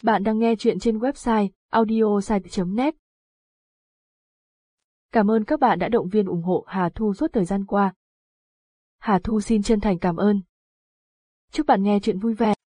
Bạn đang nghe chuyện trên website audiosite.net. Cảm ơn các bạn đã động viên ủng hộ Hà Thu suốt thời gian qua. Hà Thu xin chân thành cảm ơn. Chúc bạn nghe chuyện vui vẻ.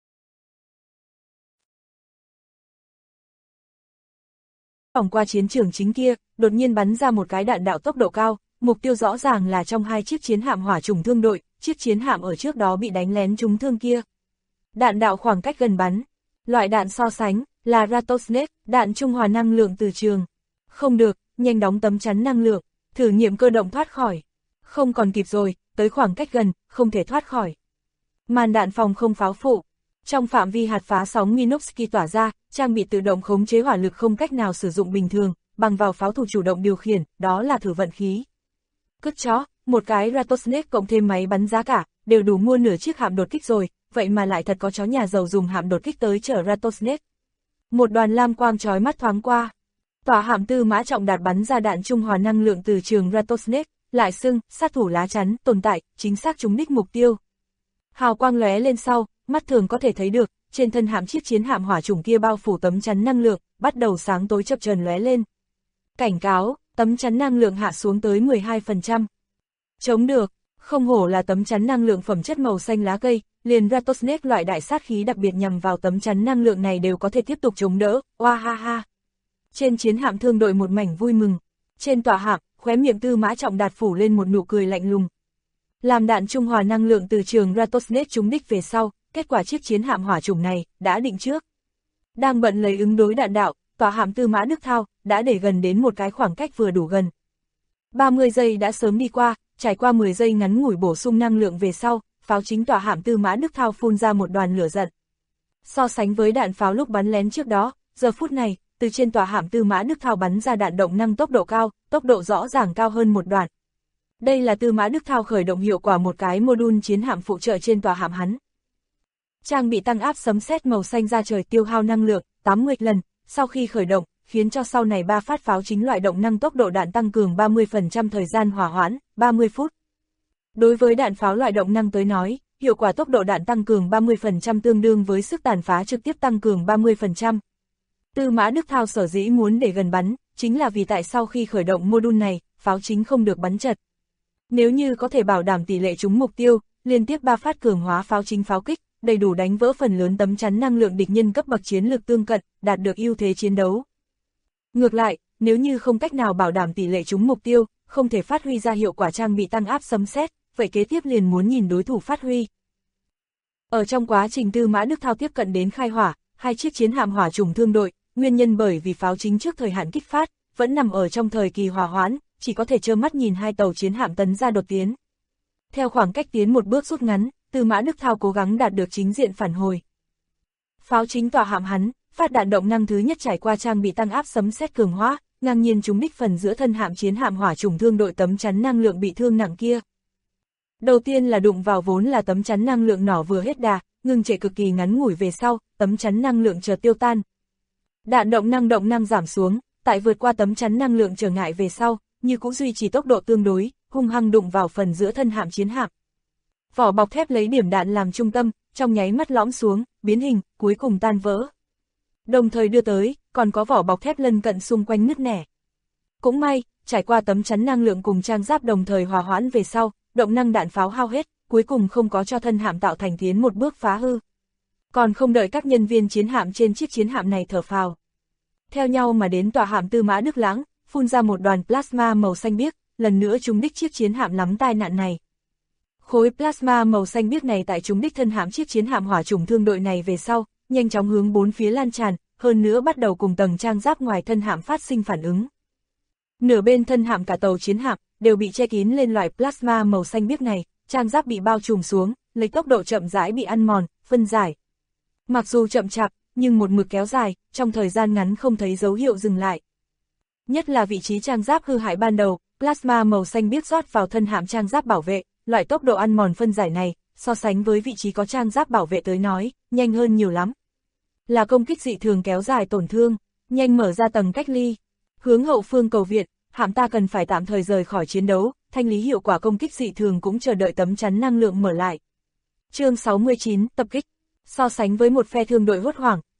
Vòng qua chiến trường chính kia, đột nhiên bắn ra một cái đạn đạo tốc độ cao, mục tiêu rõ ràng là trong hai chiếc chiến hạm hỏa trùng thương đội, chiếc chiến hạm ở trước đó bị đánh lén trúng thương kia. Đạn đạo khoảng cách gần bắn. Loại đạn so sánh là Rattlesnake, đạn trung hòa năng lượng từ trường. Không được, nhanh đóng tấm chắn năng lượng, thử nghiệm cơ động thoát khỏi. Không còn kịp rồi, tới khoảng cách gần, không thể thoát khỏi. Màn đạn phòng không pháo phụ. Trong phạm vi hạt phá sóng Minovsky tỏa ra, trang bị tự động khống chế hỏa lực không cách nào sử dụng bình thường, bằng vào pháo thủ chủ động điều khiển, đó là thử vận khí. Cứt chó, một cái Rattlesnake cộng thêm máy bắn giá cả, đều đủ mua nửa chiếc hạm đột kích rồi, vậy mà lại thật có chó nhà giàu dùng hạm đột kích tới chở Rattlesnake. Một đoàn lam quang chói mắt thoáng qua. Tòa hạm Tư Mã Trọng Đạt bắn ra đạn trung hòa năng lượng từ trường Rattlesnake, lại xưng, sát thủ lá chắn, tồn tại, chính xác trúng đích mục tiêu. Hào quang lóe lên sau, mắt thường có thể thấy được, trên thân hạm chiếc chiến hạm hỏa trùng kia bao phủ tấm chắn năng lượng, bắt đầu sáng tối chập chờn lóe lên. Cảnh cáo, tấm chắn năng lượng hạ xuống tới 12%. Chống được, không hổ là tấm chắn năng lượng phẩm chất màu xanh lá cây, liền Rattlesnake loại đại sát khí đặc biệt nhằm vào tấm chắn năng lượng này đều có thể tiếp tục chống đỡ, oa ha ha. Trên chiến hạm thương đội một mảnh vui mừng. Trên tòa hạm, khóe miệng Tư Mã Trọng Đạt phủ lên một nụ cười lạnh lùng. Làm đạn trung hòa năng lượng từ trường Rattlesnake trúng đích về sau, kết quả chiếc chiến hạm hỏa trùng này đã định trước. Đang bận lấy ứng đối đạn đạo, tòa hạm Tư Mã Đức Thao đã để gần đến một cái khoảng cách vừa đủ gần. 30 giây đã sớm đi qua, trải qua 10 giây ngắn ngủi bổ sung năng lượng về sau, pháo chính tòa hạm Tư Mã Đức Thao phun ra một đoàn lửa giận. So sánh với đạn pháo lúc bắn lén trước đó, giờ phút này, từ trên tòa hạm Tư Mã Đức Thao bắn ra đạn động năng tốc độ cao, tốc độ rõ ràng cao hơn một đoạn. Đây là Tư Mã Đức Thao khởi động hiệu quả một cái module chiến hạm phụ trợ trên tòa hạm hắn. Trang bị tăng áp sấm sét màu xanh ra trời tiêu hao năng lượng 80 lần, sau khi khởi động, khiến cho sau này 3 phát pháo chính loại động năng tốc độ đạn tăng cường 30% thời gian hỏa hoãn, 30 phút. Đối với đạn pháo loại động năng tới nói, hiệu quả tốc độ đạn tăng cường 30% tương đương với sức tàn phá trực tiếp tăng cường 30%. Tư Mã Đức Thao sở dĩ muốn để gần bắn, chính là vì tại sau khi khởi động module này, pháo chính không được bắn chật. Nếu như có thể bảo đảm tỷ lệ trúng mục tiêu, liên tiếp 3 phát cường hóa pháo chính pháo kích, đầy đủ đánh vỡ phần lớn tấm chắn năng lượng địch nhân cấp bậc chiến lược tương cận, đạt được ưu thế chiến đấu. Ngược lại, nếu như không cách nào bảo đảm tỷ lệ trúng mục tiêu, không thể phát huy ra hiệu quả trang bị tăng áp sấm sét, vậy kế tiếp liền muốn nhìn đối thủ phát huy. Ở trong quá trình Tư Mã Đức Thao tiếp cận đến khai hỏa, hai chiếc chiến hạm hỏa trùng thương đội, nguyên nhân bởi vì pháo chính trước thời hạn kích phát, vẫn nằm ở trong thời kỳ hòa hoãn, chỉ có thể trơ mắt nhìn hai tàu chiến hạm tấn ra đột tiến. Theo khoảng cách tiến một bước rút ngắn, Tư Mã Đức Thao cố gắng đạt được chính diện phản hồi. Pháo chính tỏa hạm hắn, phát đạn động năng thứ nhất trải qua trang bị tăng áp sấm sét cường hóa, ngang nhiên trúng đích phần giữa thân hạm chiến hạm hỏa trùng thương đội tấm chắn năng lượng bị thương nặng kia. Đầu tiên là đụng vào vốn là tấm chắn năng lượng nỏ vừa hết đà, ngừng trệ cực kỳ ngắn ngủi về sau, tấm chắn năng lượng chợt tiêu tan. Đạn động năng giảm xuống, tại vượt qua tấm chắn năng lượng trở ngại về sau, như cũng duy trì tốc độ tương đối, hung hăng đụng vào phần giữa thân hạm chiến hạm. Vỏ bọc thép lấy điểm đạn làm trung tâm, trong nháy mắt lõm xuống, biến hình, cuối cùng tan vỡ. Đồng thời đưa tới, còn có vỏ bọc thép lân cận xung quanh nứt nẻ. Cũng may, trải qua tấm chắn năng lượng cùng trang giáp đồng thời hòa hoãn về sau, động năng đạn pháo hao hết, cuối cùng không có cho thân hạm tạo thành tiến một bước phá hư. Còn không đợi các nhân viên chiến hạm trên chiếc chiến hạm này thở phào. Theo nhau mà đến tòa hạm Tư Mã Đức Lãng, phun ra một đoàn plasma màu xanh biếc, lần nữa trúng đích chiếc chiến hạm lắm tai nạn này. Khối plasma màu xanh biếc này tại trúng đích thân hạm chiếc chiến hạm hỏa trùng thương đội này về sau, nhanh chóng hướng bốn phía lan tràn, hơn nữa bắt đầu cùng tầng trang giáp ngoài thân hạm phát sinh phản ứng. Nửa bên thân hạm cả tàu chiến hạm đều bị che kín lên loại plasma màu xanh biếc này, trang giáp bị bao trùm xuống, lấy tốc độ chậm rãi bị ăn mòn, phân giải. Mặc dù chậm chạp, nhưng một mực kéo dài, trong thời gian ngắn không thấy dấu hiệu dừng lại. Nhất là vị trí trang giáp hư hại ban đầu, plasma màu xanh biếc rót vào thân hạm trang giáp bảo vệ, loại tốc độ ăn mòn phân giải này, so sánh với vị trí có trang giáp bảo vệ tới nói, nhanh hơn nhiều lắm. Là công kích dị thường kéo dài tổn thương, nhanh mở ra tầng cách ly. Hướng hậu phương cầu viện, hạm ta cần phải tạm thời rời khỏi chiến đấu, thanh lý hiệu quả công kích dị thường cũng chờ đợi tấm chắn năng lượng mở lại. Chương 69, tập kích. So sánh với một phe thương đội hốt hoảng,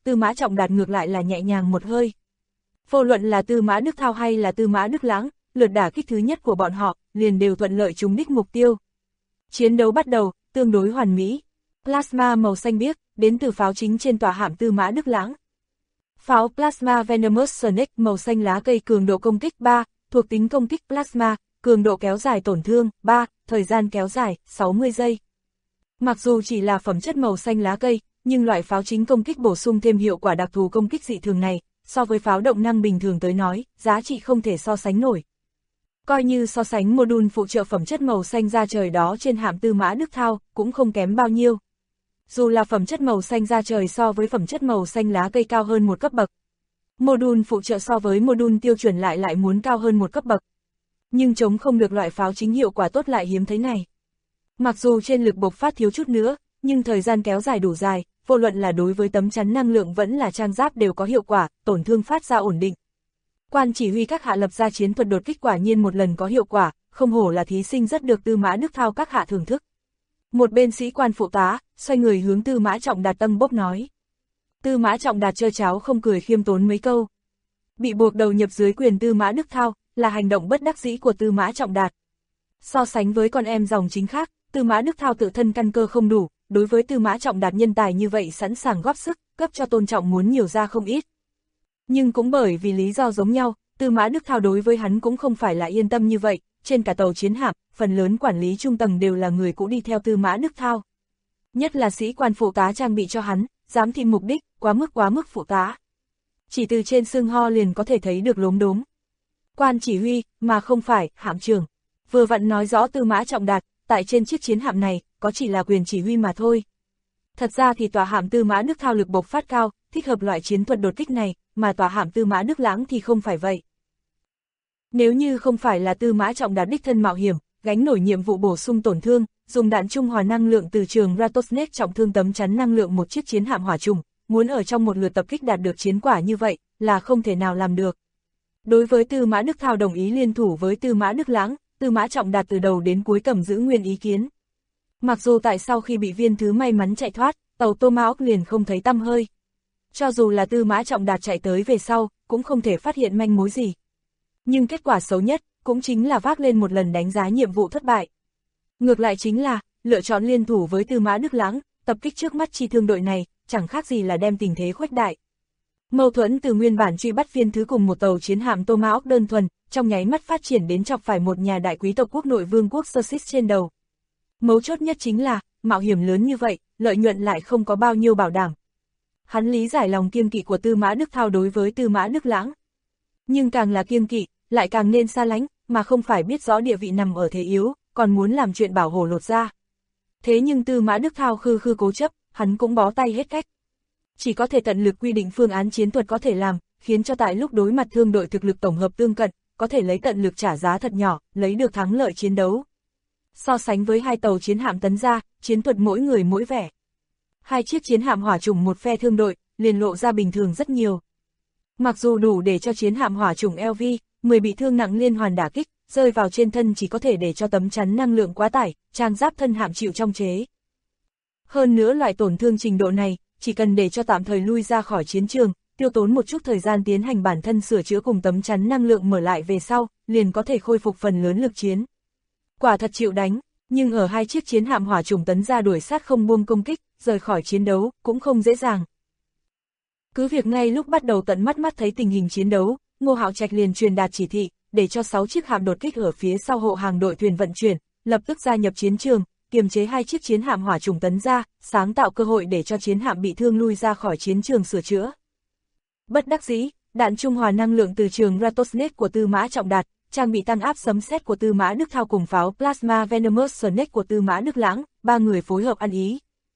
Tư Mã Trọng Đạt ngược lại là nhẹ nhàng một hơi. Vô luận là Tư Mã Đức Thao hay là Tư Mã Đức Lãng, lượt đả kích thứ nhất của bọn họ, liền đều thuận lợi trúng đích mục tiêu. Chiến đấu bắt đầu, tương đối hoàn mỹ. Plasma màu xanh biếc, đến từ pháo chính trên tòa hạm Tư Mã Đức Lãng. Pháo Plasma Venomous Snake màu xanh lá cây cường độ công kích 3, thuộc tính công kích Plasma, cường độ kéo dài tổn thương 3, thời gian kéo dài 60 giây. Mặc dù chỉ là phẩm chất màu xanh lá cây, nhưng loại pháo chính công kích bổ sung thêm hiệu quả đặc thù công kích dị thường này, so với pháo động năng bình thường tới nói, giá trị không thể so sánh nổi. Coi như so sánh module phụ trợ phẩm chất màu xanh da trời đó trên hạm Tư Mã Đức Thao, cũng không kém bao nhiêu. Dù là phẩm chất màu xanh da trời so với phẩm chất màu xanh lá cây cao hơn một cấp bậc. Module phụ trợ so với module tiêu chuẩn lại muốn cao hơn một cấp bậc. Nhưng chống không được loại pháo chính hiệu quả tốt lại hiếm thấy này. Mặc dù trên lực bộc phát thiếu chút nữa, nhưng thời gian kéo dài đủ dài, vô luận là đối với tấm chắn năng lượng vẫn là trang giáp đều có hiệu quả, tổn thương phát ra ổn định. Quan chỉ huy các hạ lập ra chiến thuật đột kích quả nhiên một lần có hiệu quả, không hổ là thí sinh rất được Tư Mã Đức Thao các hạ thưởng thức. Một bên sĩ quan phụ tá, xoay người hướng Tư Mã Trọng Đạt tâng bốc nói. Tư Mã Trọng Đạt trơ cháo không cười khiêm tốn mấy câu. Bị buộc đầu nhập dưới quyền Tư Mã Đức Thao, là hành động bất đắc dĩ của Tư Mã Trọng Đạt. So sánh với con em dòng chính khác, Tư Mã Đức Thao tự thân căn cơ không đủ, đối với Tư Mã Trọng Đạt nhân tài như vậy sẵn sàng góp sức, cấp cho tôn trọng muốn nhiều ra không ít. Nhưng cũng bởi vì lý do giống nhau, Tư Mã Đức Thao đối với hắn cũng không phải là yên tâm như vậy, trên cả tàu chiến hạm, phần lớn quản lý trung tầng đều là người cũ đi theo Tư Mã Đức Thao. Nhất là sĩ quan phụ tá trang bị cho hắn, giám thị mục đích, quá mức phụ tá. Chỉ từ trên xương ho liền có thể thấy được lốm đốm. Quan chỉ huy, mà không phải, hạm trưởng. Vừa vặn nói rõ Tư Mã Trọng Đạt, tại trên chiếc chiến hạm này, có chỉ là quyền chỉ huy mà thôi. Thật ra thì tòa hạm Tư Mã Đức Thao lực bộc phát cao, thích hợp loại chiến thuật đột kích này, mà tòa hạm Tư Mã Đức Lãng thì không phải vậy. Nếu như không phải là Tư Mã Trọng Đạt đích thân mạo hiểm, gánh nổi nhiệm vụ bổ sung tổn thương, dùng đạn trung hòa năng lượng từ trường Rattlesnake trọng thương tấm chắn năng lượng một chiếc chiến hạm hỏa trùng, muốn ở trong một lượt tập kích đạt được chiến quả như vậy, là không thể nào làm được. Đối với Tư Mã Đức Thao đồng ý liên thủ với Tư Mã Đức Lãng, Tư Mã Trọng Đạt từ đầu đến cuối cầm giữ nguyên ý kiến. Mặc dù tại sau khi bị viên thứ may mắn chạy thoát, tàu Tomahawk liền không thấy tăm hơi. Cho dù là Tư Mã Trọng Đạt chạy tới về sau, cũng không thể phát hiện manh mối gì. Nhưng kết quả xấu nhất, cũng chính là vác lên một lần đánh giá nhiệm vụ thất bại. Ngược lại chính là, lựa chọn liên thủ với Tư Mã Đức Lãng, tập kích trước mắt chi thương đội này, chẳng khác gì là đem tình thế khuếch đại. Mâu thuẫn từ nguyên bản truy bắt viên thứ cùng một tàu chiến hạm Tomahawk đơn thuần, trong nháy mắt phát triển đến chọc phải một nhà đại quý tộc quốc nội vương quốc Sussex trên đầu. Mấu chốt nhất chính là, mạo hiểm lớn như vậy, lợi nhuận lại không có bao nhiêu bảo đảm. Hắn lý giải lòng kiêng kỵ của Tư Mã Đức Thao đối với Tư Mã Đức Lãng. Nhưng càng là kiêng kỵ, lại càng nên xa lánh, mà không phải biết rõ địa vị nằm ở thế yếu, còn muốn làm chuyện bảo hổ lột ra. Thế nhưng Tư Mã Đức Thao khư cố chấp, hắn cũng bó tay hết cách. Chỉ có thể tận lực quy định phương án chiến thuật có thể làm, khiến cho tại lúc đối mặt thương đội thực lực tổng hợp tương cận, có thể lấy tận lực trả giá thật nhỏ, lấy được thắng lợi chiến đấu. So sánh với hai tàu chiến hạm tấn gia, chiến thuật mỗi người mỗi vẻ. Hai chiếc chiến hạm hỏa chủng một phe thương đội, liền lộ ra bình thường rất nhiều. Mặc dù đủ để cho chiến hạm hỏa chủng LV-10 bị thương nặng liên hoàn đả kích, rơi vào trên thân chỉ có thể để cho tấm chắn năng lượng quá tải, trang giáp thân hạm chịu trong chế. Hơn nữa loại tổn thương trình độ này, chỉ cần để cho tạm thời lui ra khỏi chiến trường, tiêu tốn một chút thời gian tiến hành bản thân sửa chữa cùng tấm chắn năng lượng mở lại về sau, liền có thể khôi phục phần lớn lực chiến. Quả thật chịu đánh, nhưng ở hai chiếc chiến hạm hỏa chủng tấn gia đuổi sát không buông công kích, rời khỏi chiến đấu, cũng không dễ dàng. Cứ việc ngay lúc bắt đầu tận mắt thấy tình hình chiến đấu, Ngô Hạo Trạch liền truyền đạt chỉ thị, để cho 6 chiếc hạm đột kích ở phía sau hộ hàng đội thuyền vận chuyển, lập tức gia nhập chiến trường, kiềm chế hai chiếc chiến hạm hỏa chủng tấn gia, sáng tạo cơ hội để cho chiến hạm bị thương lui ra khỏi chiến trường sửa chữa. Bất đắc dĩ, đạn trung hòa năng lượng từ trường Rattlesnake của Tư Mã Trọng Đạt, trang bị tăng áp sấm sét của Tư Mã Đức Thao cùng pháo Plasma Venomous Snake của Tư Mã Đức Lãng, ba người phối hợp ăn ý.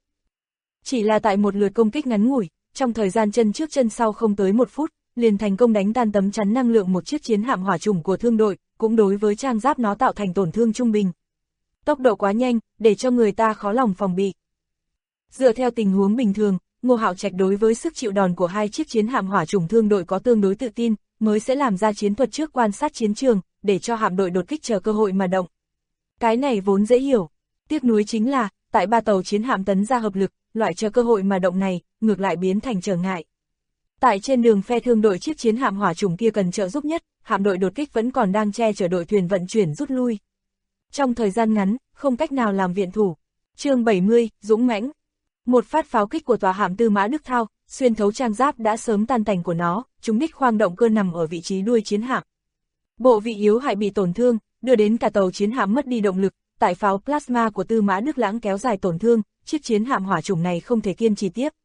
Chỉ là tại một lượt công kích ngắn ngủi, trong thời gian chân trước chân sau không tới 1 phút, liền thành công đánh tan tấm chắn năng lượng một chiếc chiến hạm hỏa chủng của thương đội, cũng đối với trang giáp nó tạo thành tổn thương trung bình. Tốc độ quá nhanh, để cho người ta khó lòng phòng bị. Dựa theo tình huống bình thường, Ngô Hạo Trạch đối với sức chịu đòn của hai chiếc chiến hạm hỏa chủng thương đội có tương đối tự tin, mới sẽ làm ra chiến thuật trước quan sát chiến trường, để cho hạm đội đột kích chờ cơ hội mà động. Cái này vốn dễ hiểu. Tiếc nuối chính là, tại 3 tàu chiến hạm tấn gia hợp lực, loại chờ cơ hội mà động này, ngược lại biến thành trở ngại. Tại trên đường phe thương đội chiếc chiến hạm hỏa trùng kia cần trợ giúp nhất, hạm đội đột kích vẫn còn đang che chở đội thuyền vận chuyển rút lui. Trong thời gian ngắn, không cách nào làm viện thủ. Chương 70, dũng mãnh. Một phát pháo kích của tòa hạm Tư Mã Đức Thao, xuyên thấu trang giáp đã sớm tan tành của nó, trúng đích khoang động cơ nằm ở vị trí đuôi chiến hạm. Bộ vị yếu hại bị tổn thương, đưa đến cả tàu chiến hạm mất đi động lực. Tại pháo plasma của Tư Mã Đức Lãng kéo dài tổn thương, chiếc chiến hạm hỏa trùng này không thể kiên trì tiếp.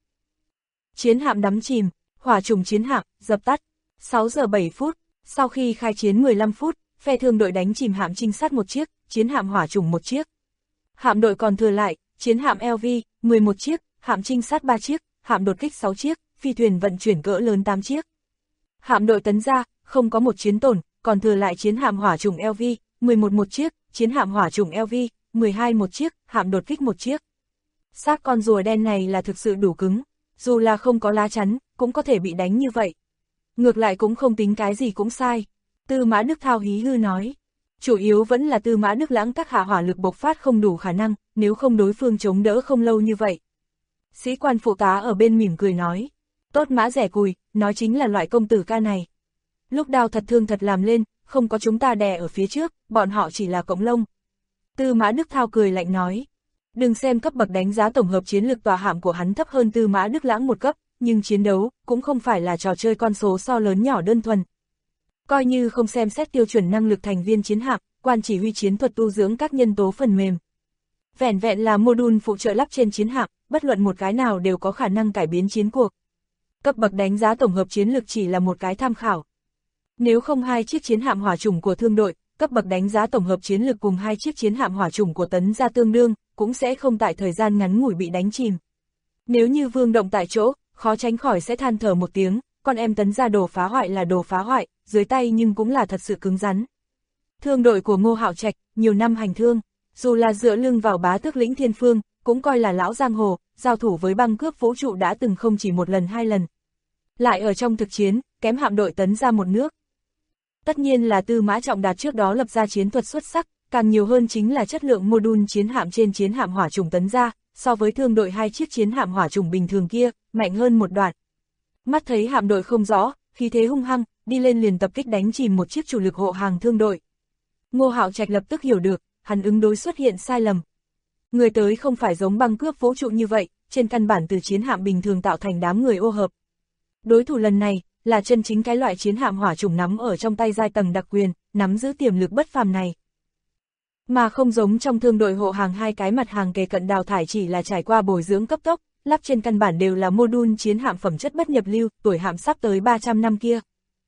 Chiến hạm đắm chìm, hỏa trùng chiến hạm, dập tắt. 6 giờ 7 phút, sau khi khai chiến 15 phút, phe thương đội đánh chìm hạm trinh sát một chiếc, chiến hạm hỏa trùng một chiếc. Hạm đội còn thừa lại, chiến hạm LV, 11 chiếc, hạm trinh sát 3 chiếc, hạm đột kích 6 chiếc, phi thuyền vận chuyển cỡ lớn 8 chiếc. Hạm đội tấn gia, không có một chiến tổn, còn thừa lại chiến hạm hỏa trùng LV, 11 một chiếc, chiến hạm hỏa trùng LV, 12 một chiếc, hạm đột kích một chiếc. Xác con rùa đen này là thực sự đủ cứng, dù là không có lá chắn, cũng có thể bị đánh như vậy. Ngược lại cũng không tính cái gì cũng sai. Tư Mã Đức Thao hí hư nói. Chủ yếu vẫn là Tư Mã Đức Lãng các hạ hỏa lực bộc phát không đủ khả năng, nếu không đối phương chống đỡ không lâu như vậy. Sĩ quan phụ tá ở bên mỉm cười nói. Tốt Mã rẻ cùi, nói chính là loại công tử ca này. Lúc đao thật thương thật làm lên, không có chúng ta đè ở phía trước, bọn họ chỉ là cọng lông. Tư Mã Đức Thao cười lạnh nói. Đừng xem cấp bậc đánh giá tổng hợp chiến lược tòa hạm của hắn thấp hơn Tư Mã Đức Lãng một cấp, nhưng chiến đấu cũng không phải là trò chơi con số so lớn nhỏ đơn thuần. Coi như không xem xét tiêu chuẩn năng lực thành viên chiến hạm, quan chỉ huy chiến thuật tu dưỡng các nhân tố phần mềm. Vẻn vẹn là module phụ trợ lắp trên chiến hạm, bất luận một cái nào đều có khả năng cải biến chiến cuộc. Cấp bậc đánh giá tổng hợp chiến lược chỉ là một cái tham khảo. Nếu không hai chiếc chiến hạm hỏa trùng của thương đội, cấp bậc đánh giá tổng hợp chiến lược cùng hai chiếc chiến hạm hỏa trùng của tấn gia tương đương, cũng sẽ không tại thời gian ngắn ngủi bị đánh chìm. Nếu như Vương động tại chỗ, khó tránh khỏi sẽ than thở một tiếng, con em tấn gia đồ phá hoại là đồ phá hoại, dưới tay nhưng cũng là thật sự cứng rắn. Thương đội của Ngô Hạo Trạch, nhiều năm hành thương, dù là dựa lưng vào bá tước lĩnh Thiên Phương, cũng coi là lão giang hồ, giao thủ với băng cướp vũ trụ đã từng không chỉ một lần hai lần. Lại ở trong thực chiến, kém hạm đội tấn gia một nước. Tất nhiên là Tư Mã Trọng Đạt trước đó lập ra chiến thuật xuất sắc, càng nhiều hơn chính là chất lượng module chiến hạm trên chiến hạm hỏa trùng tấn gia, so với thương đội hai chiếc chiến hạm hỏa trùng bình thường kia, mạnh hơn một đoạn. Mắt thấy hạm đội không rõ, khí thế hung hăng, đi lên liền tập kích đánh chìm một chiếc chủ lực hộ hàng thương đội. Ngô Hạo Trạch lập tức hiểu được, hắn ứng đối xuất hiện sai lầm. Người tới không phải giống băng cướp vũ trụ như vậy, trên căn bản từ chiến hạm bình thường tạo thành đám người ô hợp. Đối thủ lần này, là chân chính cái loại chiến hạm hỏa trùng nắm ở trong tay giai tầng đặc quyền, nắm giữ tiềm lực bất phàm này. Mà không giống trong thương đội hộ hàng hai cái mặt hàng kề cận đào thải chỉ là trải qua bồi dưỡng cấp tốc, lắp trên căn bản đều là module chiến hạm phẩm chất bất nhập lưu, tuổi hạm sắp tới 300 năm kia.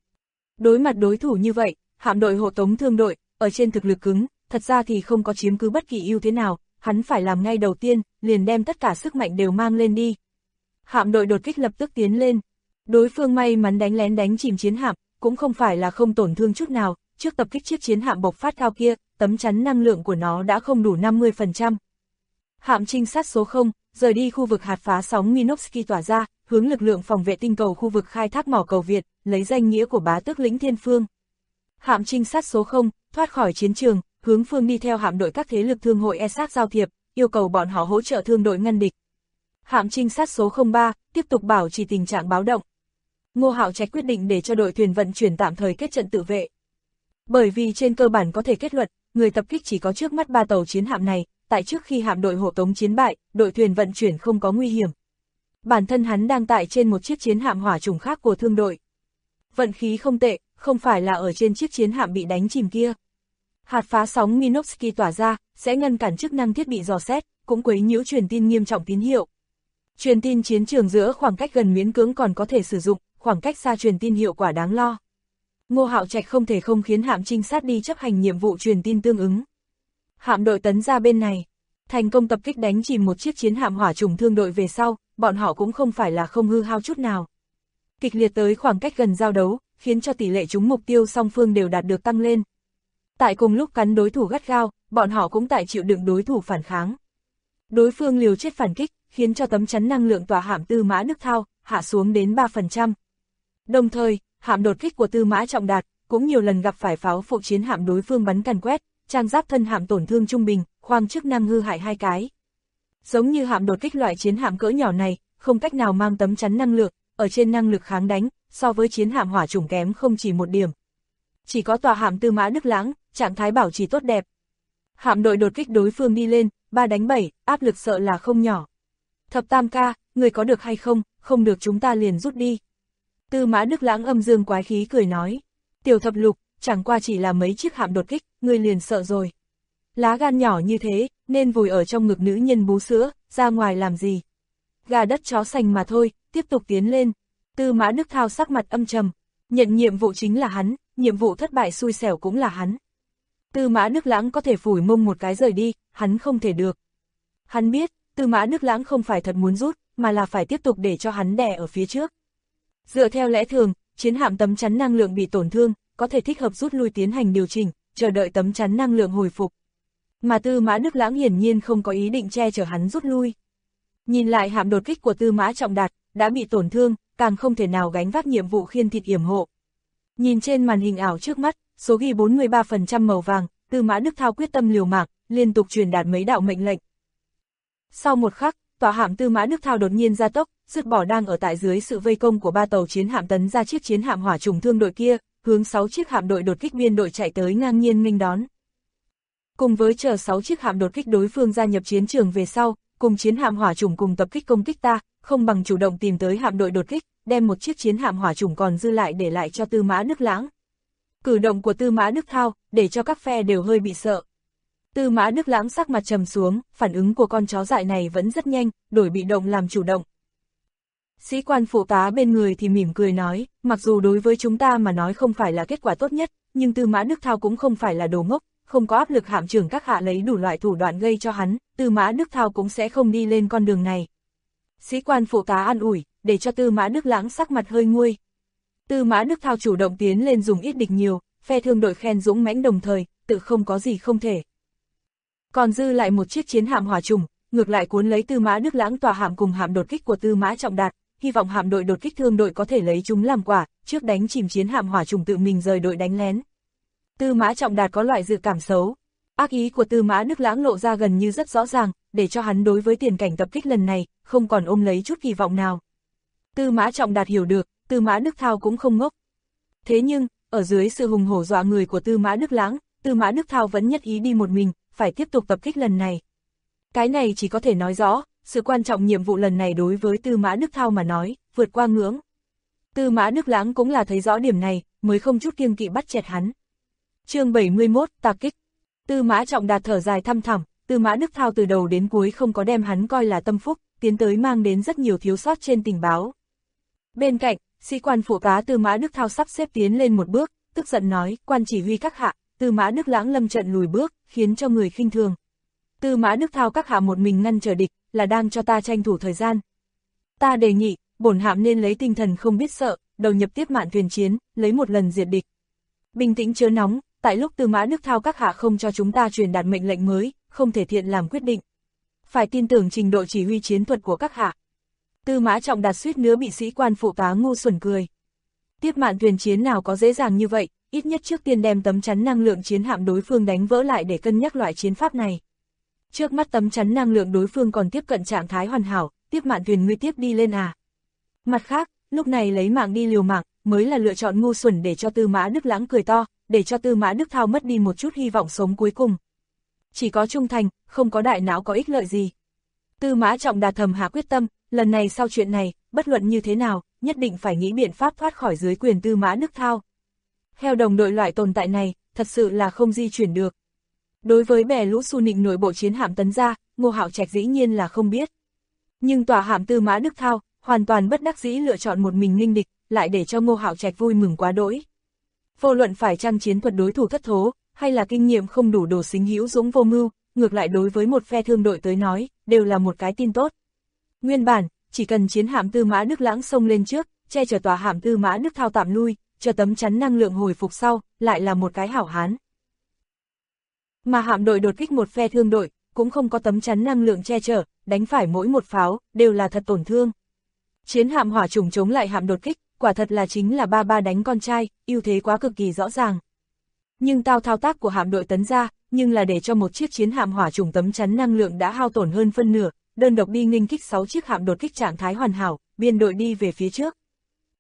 Đối mặt đối thủ như vậy, hạm đội hộ tống thương đội, ở trên thực lực cứng, thật ra thì không có chiếm cứ bất kỳ ưu thế nào, hắn phải làm ngay đầu tiên, liền đem tất cả sức mạnh đều mang lên đi. Hạm đội đột kích lập tức tiến lên. Đối phương may mắn đánh lén đánh chìm chiến hạm, cũng không phải là không tổn thương chút nào, trước tập kích chiếc chiến hạm bộc phát cao kia, tấm chắn năng lượng của nó đã không đủ 50%. Hạm trinh sát số 0, rời đi khu vực hạt phá sóng Minovsky tỏa ra, hướng lực lượng phòng vệ tinh cầu khu vực khai thác mỏ cầu Việt, lấy danh nghĩa của bá tước lĩnh Thiên Phương. Hạm trinh sát số 0, thoát khỏi chiến trường, hướng phương đi theo hạm đội các thế lực thương hội ESAC giao thiệp, yêu cầu bọn họ hỗ trợ thương đội ngăn địch. Hạm trinh sát số 03, tiếp tục bảo trì tình trạng báo động. Ngô Hạo Trạch quyết định để cho đội thuyền vận chuyển tạm thời kết trận tự vệ. Bởi vì trên cơ bản có thể kết luận, người tập kích chỉ có trước mắt 3 tàu chiến hạm này, tại trước khi hạm đội hộ tống chiến bại, đội thuyền vận chuyển không có nguy hiểm. Bản thân hắn đang tại trên một chiếc chiến hạm hỏa trùng khác của thương đội. Vận khí không tệ, không phải là ở trên chiếc chiến hạm bị đánh chìm kia. Hạt phá sóng Minovsky tỏa ra, sẽ ngăn cản chức năng thiết bị dò xét, cũng quấy nhiễu truyền tin nghiêm trọng tín hiệu. Truyền tin chiến trường giữa khoảng cách gần miễn cưỡng còn có thể sử dụng, khoảng cách xa truyền tin hiệu quả đáng lo. Ngô Hạo Trạch không thể không khiến hạm trinh sát đi chấp hành nhiệm vụ truyền tin tương ứng. Hạm đội tấn gia bên này, thành công tập kích đánh chìm một chiếc chiến hạm hỏa trùng thương đội về sau, bọn họ cũng không phải là không hư hao chút nào. Kịch liệt tới khoảng cách gần giao đấu, khiến cho tỷ lệ trúng mục tiêu song phương đều đạt được tăng lên. Tại cùng lúc cắn đối thủ gắt gao, bọn họ cũng tại chịu đựng đối thủ phản kháng. Đối phương liều chết phản kích, khiến cho tấm chắn năng lượng tòa hạm Tư Mã Đức Thao hạ xuống đến 3%. Đồng thời, hạm đột kích của Tư Mã Trọng Đạt cũng nhiều lần gặp phải pháo phụ chiến hạm đối phương bắn càn quét, trang giáp thân hạm tổn thương trung bình, khoang chức năng hư hại 2 cái. Giống như hạm đột kích loại chiến hạm cỡ nhỏ này, không cách nào mang tấm chắn năng lượng, ở trên năng lực kháng đánh, so với chiến hạm hỏa chủng kém không chỉ một điểm. Chỉ có tòa hạm Tư Mã Đức Lãng, trạng thái bảo trì tốt đẹp. Hạm đội đột kích đối phương đi lên, 3 đánh 7, áp lực sợ là không nhỏ. Thập Tam ca, người có được hay không, không được chúng ta liền rút đi. Tư Mã Đức Lãng âm dương quái khí cười nói. Tiểu Thập Lục, chẳng qua chỉ là mấy chiếc hạm đột kích, người liền sợ rồi. Lá gan nhỏ như thế, nên vùi ở trong ngực nữ nhân bú sữa, ra ngoài làm gì. Gà đất chó sành mà thôi, tiếp tục tiến lên. Tư Mã Đức Thao sắc mặt âm trầm, nhận nhiệm vụ chính là hắn, nhiệm vụ thất bại xui xẻo cũng là hắn. Tư Mã Đức Lãng có thể phủi mông một cái rời đi, hắn không thể được. Hắn biết, Tư Mã Đức Lãng không phải thật muốn rút, mà là phải tiếp tục để cho hắn đè ở phía trước. Dựa theo lẽ thường, chiến hạm tấm chắn năng lượng bị tổn thương, có thể thích hợp rút lui tiến hành điều chỉnh, chờ đợi tấm chắn năng lượng hồi phục. Mà Tư Mã Đức Lãng hiển nhiên không có ý định che chở hắn rút lui. Nhìn lại hạm đột kích của Tư Mã Trọng Đạt, đã bị tổn thương, càng không thể nào gánh vác nhiệm vụ khiên thịt yểm hộ. Nhìn trên màn hình ảo trước mắt, số ghi 43% màu vàng, Tư Mã Đức Thao quyết tâm liều mạng, liên tục truyền đạt mấy đạo mệnh lệnh. Sau một khắc, tòa hạm Tư Mã Đức Thao đột nhiên gia tốc, dứt bỏ đang ở tại dưới sự vây công của 3 tàu chiến hạm tấn ra chiếc chiến hạm hỏa trùng thương đội kia, hướng 6 chiếc hạm đội đột kích biên đội chạy tới ngang nhiên nghênh đón. Cùng với chờ 6 chiếc hạm đột kích đối phương gia nhập chiến trường về sau, cùng chiến hạm hỏa trùng cùng tập kích công kích ta, không bằng chủ động tìm tới hạm đội đột kích, đem một chiếc chiến hạm hỏa trùng còn dư lại để lại cho Tư Mã Đức Lãng. Cử động của Tư Mã Đức Thao, để cho các phe đều hơi bị sợ. Tư Mã Đức Lãng sắc mặt trầm xuống, phản ứng của con chó dại này vẫn rất nhanh, đổi bị động làm chủ động. Sĩ quan phụ tá bên người thì mỉm cười nói, mặc dù đối với chúng ta mà nói không phải là kết quả tốt nhất, nhưng Tư Mã Đức Thao cũng không phải là đồ ngốc, không có áp lực hạm trưởng các hạ lấy đủ loại thủ đoạn gây cho hắn, Tư Mã Đức Thao cũng sẽ không đi lên con đường này. Sĩ quan phụ tá an ủi, để cho Tư Mã Đức Lãng sắc mặt hơi nguôi. Tư Mã Đức Thao chủ động tiến lên dùng ít địch nhiều, phe thương đội khen dũng mãnh đồng thời, tự không có gì không thể. Còn dư lại một chiếc chiến hạm hỏa trùng, ngược lại cuốn lấy Tư Mã Đức Lãng tòa hạm cùng hạm đột kích của Tư Mã Trọng Đạt, hy vọng hạm đội đột kích thương đội có thể lấy chúng làm quả, trước đánh chìm chiến hạm hỏa trùng tự mình rời đội đánh lén. Tư Mã Trọng Đạt có loại dự cảm xấu. Ác ý của Tư Mã Đức Lãng lộ ra gần như rất rõ ràng, để cho hắn đối với tiền cảnh tập kích lần này, không còn ôm lấy chút kỳ vọng nào. Tư Mã Trọng Đạt hiểu được, Tư Mã Đức Thao cũng không ngốc. Thế nhưng, ở dưới sự hùng hổ dọa người của Tư Mã Đức Lãng, Tư Mã Đức Thao vẫn nhất ý đi một mình, phải tiếp tục tập kích lần này. Cái này chỉ có thể nói rõ, sự quan trọng nhiệm vụ lần này đối với Tư Mã Đức Thao mà nói, vượt qua ngưỡng. Tư Mã Đức Lãng cũng là thấy rõ điểm này, mới không chút kiêng kỵ bắt chẹt hắn. Chương 71, tạc kích. Tư Mã Trọng Đạt thở dài thăm thẳm, Tư Mã Đức Thao từ đầu đến cuối không có đem hắn coi là tâm phúc, tiến tới mang đến rất nhiều thiếu sót trên tình báo. Bên cạnh, sĩ quan phụ tá Tư Mã Đức Thao sắp xếp tiến lên một bước, tức giận nói, quan chỉ huy các hạ, Tư Mã Đức Lãng lâm trận lùi bước, khiến cho người khinh thường. Tư Mã Đức Thao các hạ một mình ngăn trở địch, là đang cho ta tranh thủ thời gian. Ta đề nghị, bổn hạm nên lấy tinh thần không biết sợ, đầu nhập tiếp mạn thuyền chiến, lấy một lần diệt địch. Bình tĩnh chớ nóng, tại lúc Tư Mã Đức Thao các hạ không cho chúng ta truyền đạt mệnh lệnh mới, không thể thiện làm quyết định. Phải tin tưởng trình độ chỉ huy chiến thuật của các hạ. Tư Mã Trọng Đạt suýt nữa bị sĩ quan phụ tá ngu xuẩn cười. Tiếp mạn thuyền chiến nào có dễ dàng như vậy, ít nhất trước tiên đem tấm chắn năng lượng chiến hạm đối phương đánh vỡ lại để cân nhắc loại chiến pháp này. Trước mắt tấm chắn năng lượng đối phương còn tiếp cận trạng thái hoàn hảo, tiếp mạn thuyền ngươi tiếp đi lên à. Mặt khác, lúc này lấy mạng đi liều mạng, mới là lựa chọn ngu xuẩn để cho Tư Mã Đức Lãng cười to, để cho Tư Mã Đức Thao mất đi một chút hy vọng sống cuối cùng. Chỉ có trung thành, không có đại não có ích lợi gì. Tư Mã Trọng Đạt thầm hạ quyết tâm, lần này sau chuyện này, bất luận như thế nào, nhất định phải nghĩ biện pháp thoát khỏi dưới quyền Tư Mã Đức Thao. Theo đồng đội loại tồn tại này, thật sự là không di chuyển được. Đối với bè lũ Xu Nịnh nội bộ chiến hạm tấn ra, Ngô Hạo Trạch dĩ nhiên là không biết. Nhưng tòa hạm Tư Mã Đức Thao, hoàn toàn bất đắc dĩ lựa chọn một mình nghênh địch, lại để cho Ngô Hạo Trạch vui mừng quá đỗi. Vô luận phải chăng chiến thuật đối thủ thất thố, hay là kinh nghiệm không đủ đồ xính hữu dũng vô mưu, ngược lại đối với một phe thương đội tới nói, đều là một cái tin tốt. Nguyên bản, chỉ cần chiến hạm Tư Mã Đức Lãng xông lên trước, che chở tòa hạm Tư Mã Đức Thao tạm lui, chờ tấm chắn năng lượng hồi phục sau, lại là một cái hảo hán. Mà hạm đội đột kích một phe thương đội, cũng không có tấm chắn năng lượng che chở, đánh phải mỗi một pháo, đều là thật tổn thương. Chiến hạm hỏa chủng chống lại hạm đột kích, quả thật là chính là ba đánh con trai, ưu thế quá cực kỳ rõ ràng. Nhưng thao tác của hạm đội tấn ra, nhưng là để cho một chiếc chiến hạm hỏa chủng tấm chắn năng lượng đã hao tổn hơn phân nửa, đơn độc đi nghênh kích 6 chiếc hạm đột kích trạng thái hoàn hảo, biên đội đi về phía trước.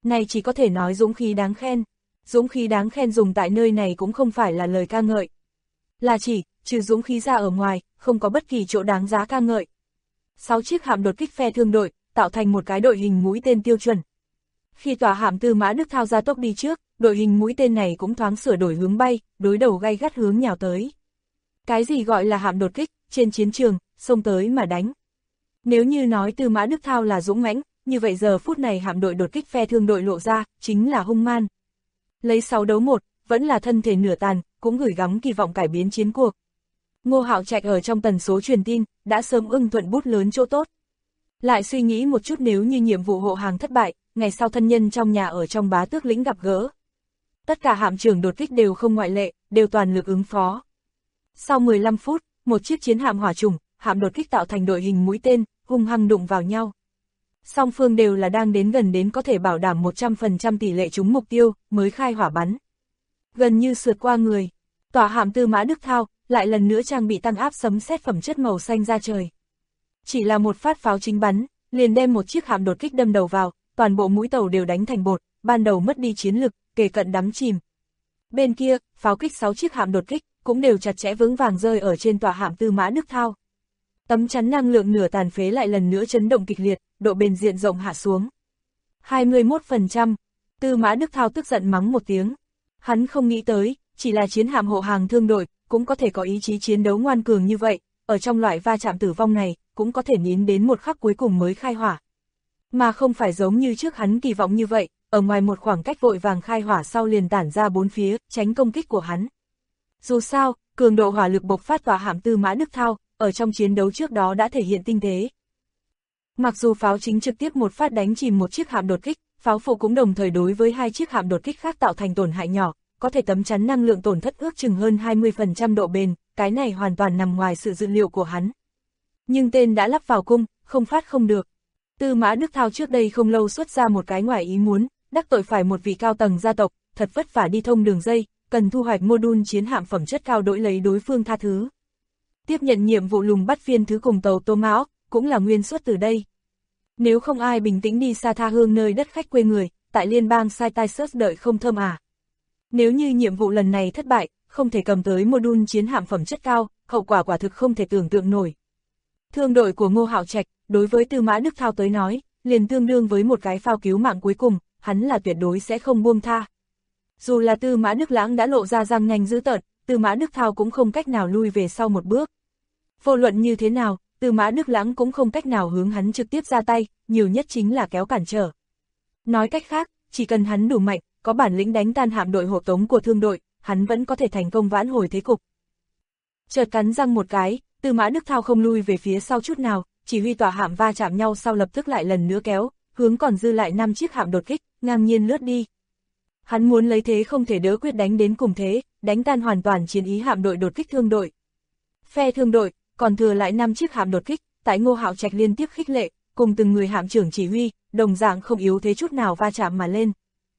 Này chỉ có thể nói dũng khí đáng khen. Dũng khí đáng khen dùng tại nơi này cũng không phải là lời ca ngợi. Là chỉ, trừ dũng khí ra ở ngoài, không có bất kỳ chỗ đáng giá ca ngợi. 6 chiếc hạm đột kích phe thương đội, tạo thành một cái đội hình mũi tên tiêu chuẩn. Khi tòa hạm Tư Mã Đức Thao ra tốc đi trước, đội hình mũi tên này cũng thoáng sửa đổi hướng bay, đối đầu gay gắt hướng nhào tới. Cái gì gọi là hạm đột kích, trên chiến trường, xông tới mà đánh. Nếu như nói Tư Mã Đức Thao là dũng mãnh, như vậy giờ phút này hạm đội đột kích phe thương đội lộ ra, chính là hung man. Lấy 6 đấu 1, vẫn là thân thể nửa tàn, cũng gửi gắm kỳ vọng cải biến chiến cuộc. Ngô Hạo Trạch ở trong tần số truyền tin, đã sớm ưng thuận bút lớn chỗ tốt. Lại suy nghĩ một chút nếu như nhiệm vụ hộ hàng thất bại, ngày sau thân nhân trong nhà ở trong Bá Tước lĩnh gặp gỡ. Tất cả hạm trưởng đột kích đều không ngoại lệ, đều toàn lực ứng phó. Sau 15 phút, một chiếc chiến hạm hỏa trùng, hạm đột kích tạo thành đội hình mũi tên, hung hăng đụng vào nhau. Song phương đều là đang đến gần đến có thể bảo đảm 100% tỷ lệ trúng mục tiêu, mới khai hỏa bắn. Gần như sượt qua người, tòa hạm Tư Mã Đức Thao, lại lần nữa trang bị tăng áp sấm sét phẩm chất màu xanh ra trời. Chỉ là một phát pháo chính bắn, liền đem một chiếc hạm đột kích đâm đầu vào, toàn bộ mũi tàu đều đánh thành bột, ban đầu mất đi chiến lực, kề cận đắm chìm. Bên kia, pháo kích 6 chiếc hạm đột kích, cũng đều chặt chẽ vững vàng rơi ở trên tòa hạm Tư Mã Đức Thao. Tấm chắn năng lượng nửa tàn phế lại lần nữa chấn động kịch liệt, độ bền diện rộng hạ xuống. 21%, Tư Mã Đức Thao tức giận mắng một tiếng. Hắn không nghĩ tới, chỉ là chiến hạm hộ hàng thương đội, cũng có thể có ý chí chiến đấu ngoan cường như vậy, ở trong loại va chạm tử vong này, cũng có thể nín đến một khắc cuối cùng mới khai hỏa. Mà không phải giống như trước hắn kỳ vọng như vậy, ở ngoài một khoảng cách vội vàng khai hỏa sau liền tản ra bốn phía, tránh công kích của hắn. Dù sao, cường độ hỏa lực bộc phát tòa hạm Tư Mã Đức Thao, ở trong chiến đấu trước đó đã thể hiện tinh tế. Mặc dù pháo chính trực tiếp một phát đánh chìm một chiếc hạm đột kích, pháo phụ cũng đồng thời đối với hai chiếc hạm đột kích khác tạo thành tổn hại nhỏ, có thể tấm chắn năng lượng tổn thất ước chừng hơn 20% độ bền, cái này hoàn toàn nằm ngoài sự dự liệu của hắn. Nhưng tên đã lắp vào cung, không phát không được. Tư Mã Đức Thao trước đây không lâu xuất ra một cái ngoài ý muốn, đắc tội phải một vị cao tầng gia tộc, thật vất vả đi thông đường dây, cần thu hoạch module chiến hạm phẩm chất cao đổi lấy đối phương tha thứ. Tiếp nhận nhiệm vụ lùng bắt viên thứ cùng tàu Tô Mão, cũng là nguyên xuất từ đây. Nếu không ai bình tĩnh đi xa tha hương nơi đất khách quê người, tại liên bang Sai Tai Search đợi không thơm à. Nếu như nhiệm vụ lần này thất bại, không thể cầm tới module chiến hạm phẩm chất cao, hậu quả quả thực không thể tưởng tượng nổi. Thương đội của Ngô Hạo Trạch, đối với Tư Mã Đức Thao tới nói, liền tương đương với một cái phao cứu mạng cuối cùng, hắn là tuyệt đối sẽ không buông tha. Dù là Tư Mã Đức Lãng đã lộ ra răng nanh dữ tợn, Tư Mã Đức Thao cũng không cách nào lui về sau một bước. Vô luận như thế nào, Tư Mã Đức Lãng cũng không cách nào hướng hắn trực tiếp ra tay, nhiều nhất chính là kéo cản trở. Nói cách khác, chỉ cần hắn đủ mạnh, có bản lĩnh đánh tan hạm đội hộ tống của thương đội, hắn vẫn có thể thành công vãn hồi thế cục. Chợt cắn răng một cái, Tư Mã Đức Thao không lui về phía sau chút nào, chỉ huy tòa hạm va chạm nhau sau lập tức lại lần nữa kéo, hướng còn dư lại 5 chiếc hạm đột kích, ngang nhiên lướt đi. Hắn muốn lấy thế không thể đỡ quyết đánh đến cùng thế, đánh tan hoàn toàn chiến ý hạm đội đột kích thương đội. Phe thương đội, còn thừa lại 5 chiếc hạm đột kích, tại Ngô Hạo Trạch liên tiếp khích lệ, cùng từng người hạm trưởng chỉ huy, đồng dạng không yếu thế chút nào va chạm mà lên.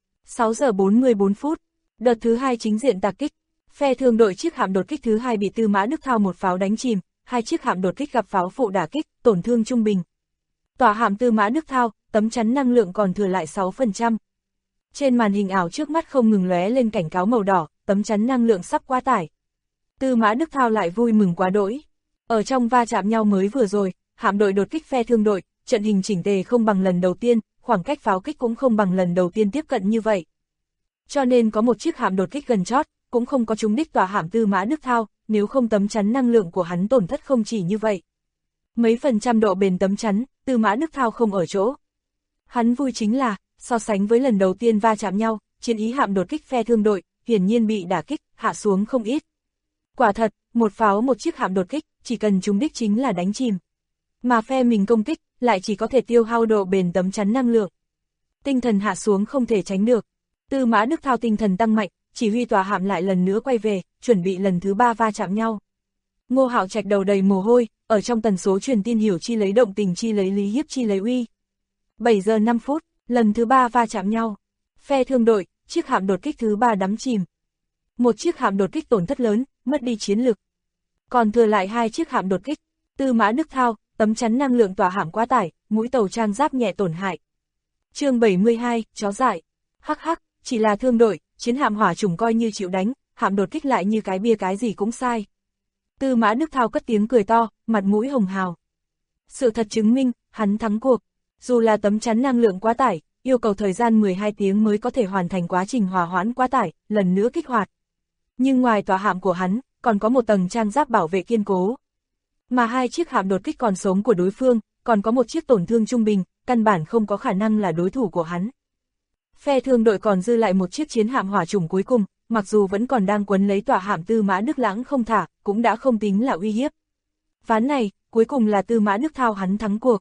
6 giờ 44 phút, đợt thứ 2 chính diện tạc kích, phe thương đội chiếc hạm đột kích thứ 2 bị Tư Mã Đức Thao một pháo đánh chìm, 2 chiếc hạm đột kích gặp pháo phụ đả kích, tổn thương trung bình. Tòa hạm Tư Mã Đức Thao, tấm chắn năng lượng còn thừa lại 6%. Trên màn hình ảo trước mắt không ngừng lóe lên cảnh cáo màu đỏ, tấm chắn năng lượng sắp quá tải. Tư Mã Đức Thao lại vui mừng quá đỗi. Ở trong va chạm nhau mới vừa rồi, hạm đội đột kích phe thương đội, trận hình chỉnh tề không bằng lần đầu tiên, khoảng cách pháo kích cũng không bằng lần đầu tiên tiếp cận như vậy. Cho nên có một chiếc hạm đột kích gần chót, cũng không có trúng đích tòa hạm Tư Mã Đức Thao, nếu không tấm chắn năng lượng của hắn tổn thất không chỉ như vậy. Mấy phần trăm độ bền tấm chắn, Tư Mã Đức Thao không ở chỗ. Hắn vui chính là, so sánh với lần đầu tiên va chạm nhau, chiến ý hạm đột kích phe thương đội, hiển nhiên bị đả kích, hạ xuống không ít. Quả thật, một pháo một chiếc hạm đột kích, chỉ cần trúng đích chính là đánh chìm. Mà phe mình công kích, lại chỉ có thể tiêu hao độ bền tấm chắn năng lượng. Tinh thần hạ xuống không thể tránh được. Tư Mã Đức Thao tinh thần tăng mạnh, chỉ huy tòa hạm lại lần nữa quay về, chuẩn bị lần thứ 3 va chạm nhau. Ngô Hạo Trạch đầu đầy mồ hôi, ở trong tần số truyền tin hiểu chi lấy động tình chi lấy lý hiếp chi lấy uy. 7 giờ 5 phút, lần thứ 3 va chạm nhau. Phe thương đội, chiếc hạm đột kích thứ 3 đắm chìm. Một chiếc hạm đột kích tổn thất lớn, mất đi chiến lực. Còn thừa lại 2 chiếc hạm đột kích. Tư Mã Đức Thao, tấm chắn năng lượng tòa hạm quá tải, mũi tàu trang giáp nhẹ tổn hại. Chương 72, chó dại. Hắc hắc, chỉ là thương đội, chiến hạm hỏa chủng coi như chịu đánh, hạm đột kích lại như cái bia cái gì cũng sai. Tư Mã Đức Thao cất tiếng cười to, mặt mũi hồng hào. Sự thật chứng minh, hắn thắng cuộc. Dù là tấm chắn năng lượng quá tải, yêu cầu thời gian 12 tiếng mới có thể hoàn thành quá trình hòa hoãn quá tải, lần nữa kích hoạt. Nhưng ngoài tòa hạm của hắn, còn có một tầng trang giáp bảo vệ kiên cố. Mà 2 chiếc hạm đột kích còn sống của đối phương, còn có một chiếc tổn thương trung bình, căn bản không có khả năng là đối thủ của hắn. Phe thương đội còn dư lại một chiếc chiến hạm hỏa chủng cuối cùng, mặc dù vẫn còn đang quấn lấy tòa hạm Tư Mã Đức Lãng không thả, cũng đã không tính là uy hiếp. Ván này, cuối cùng là Tư Mã Đức Thao hắn thắng cuộc.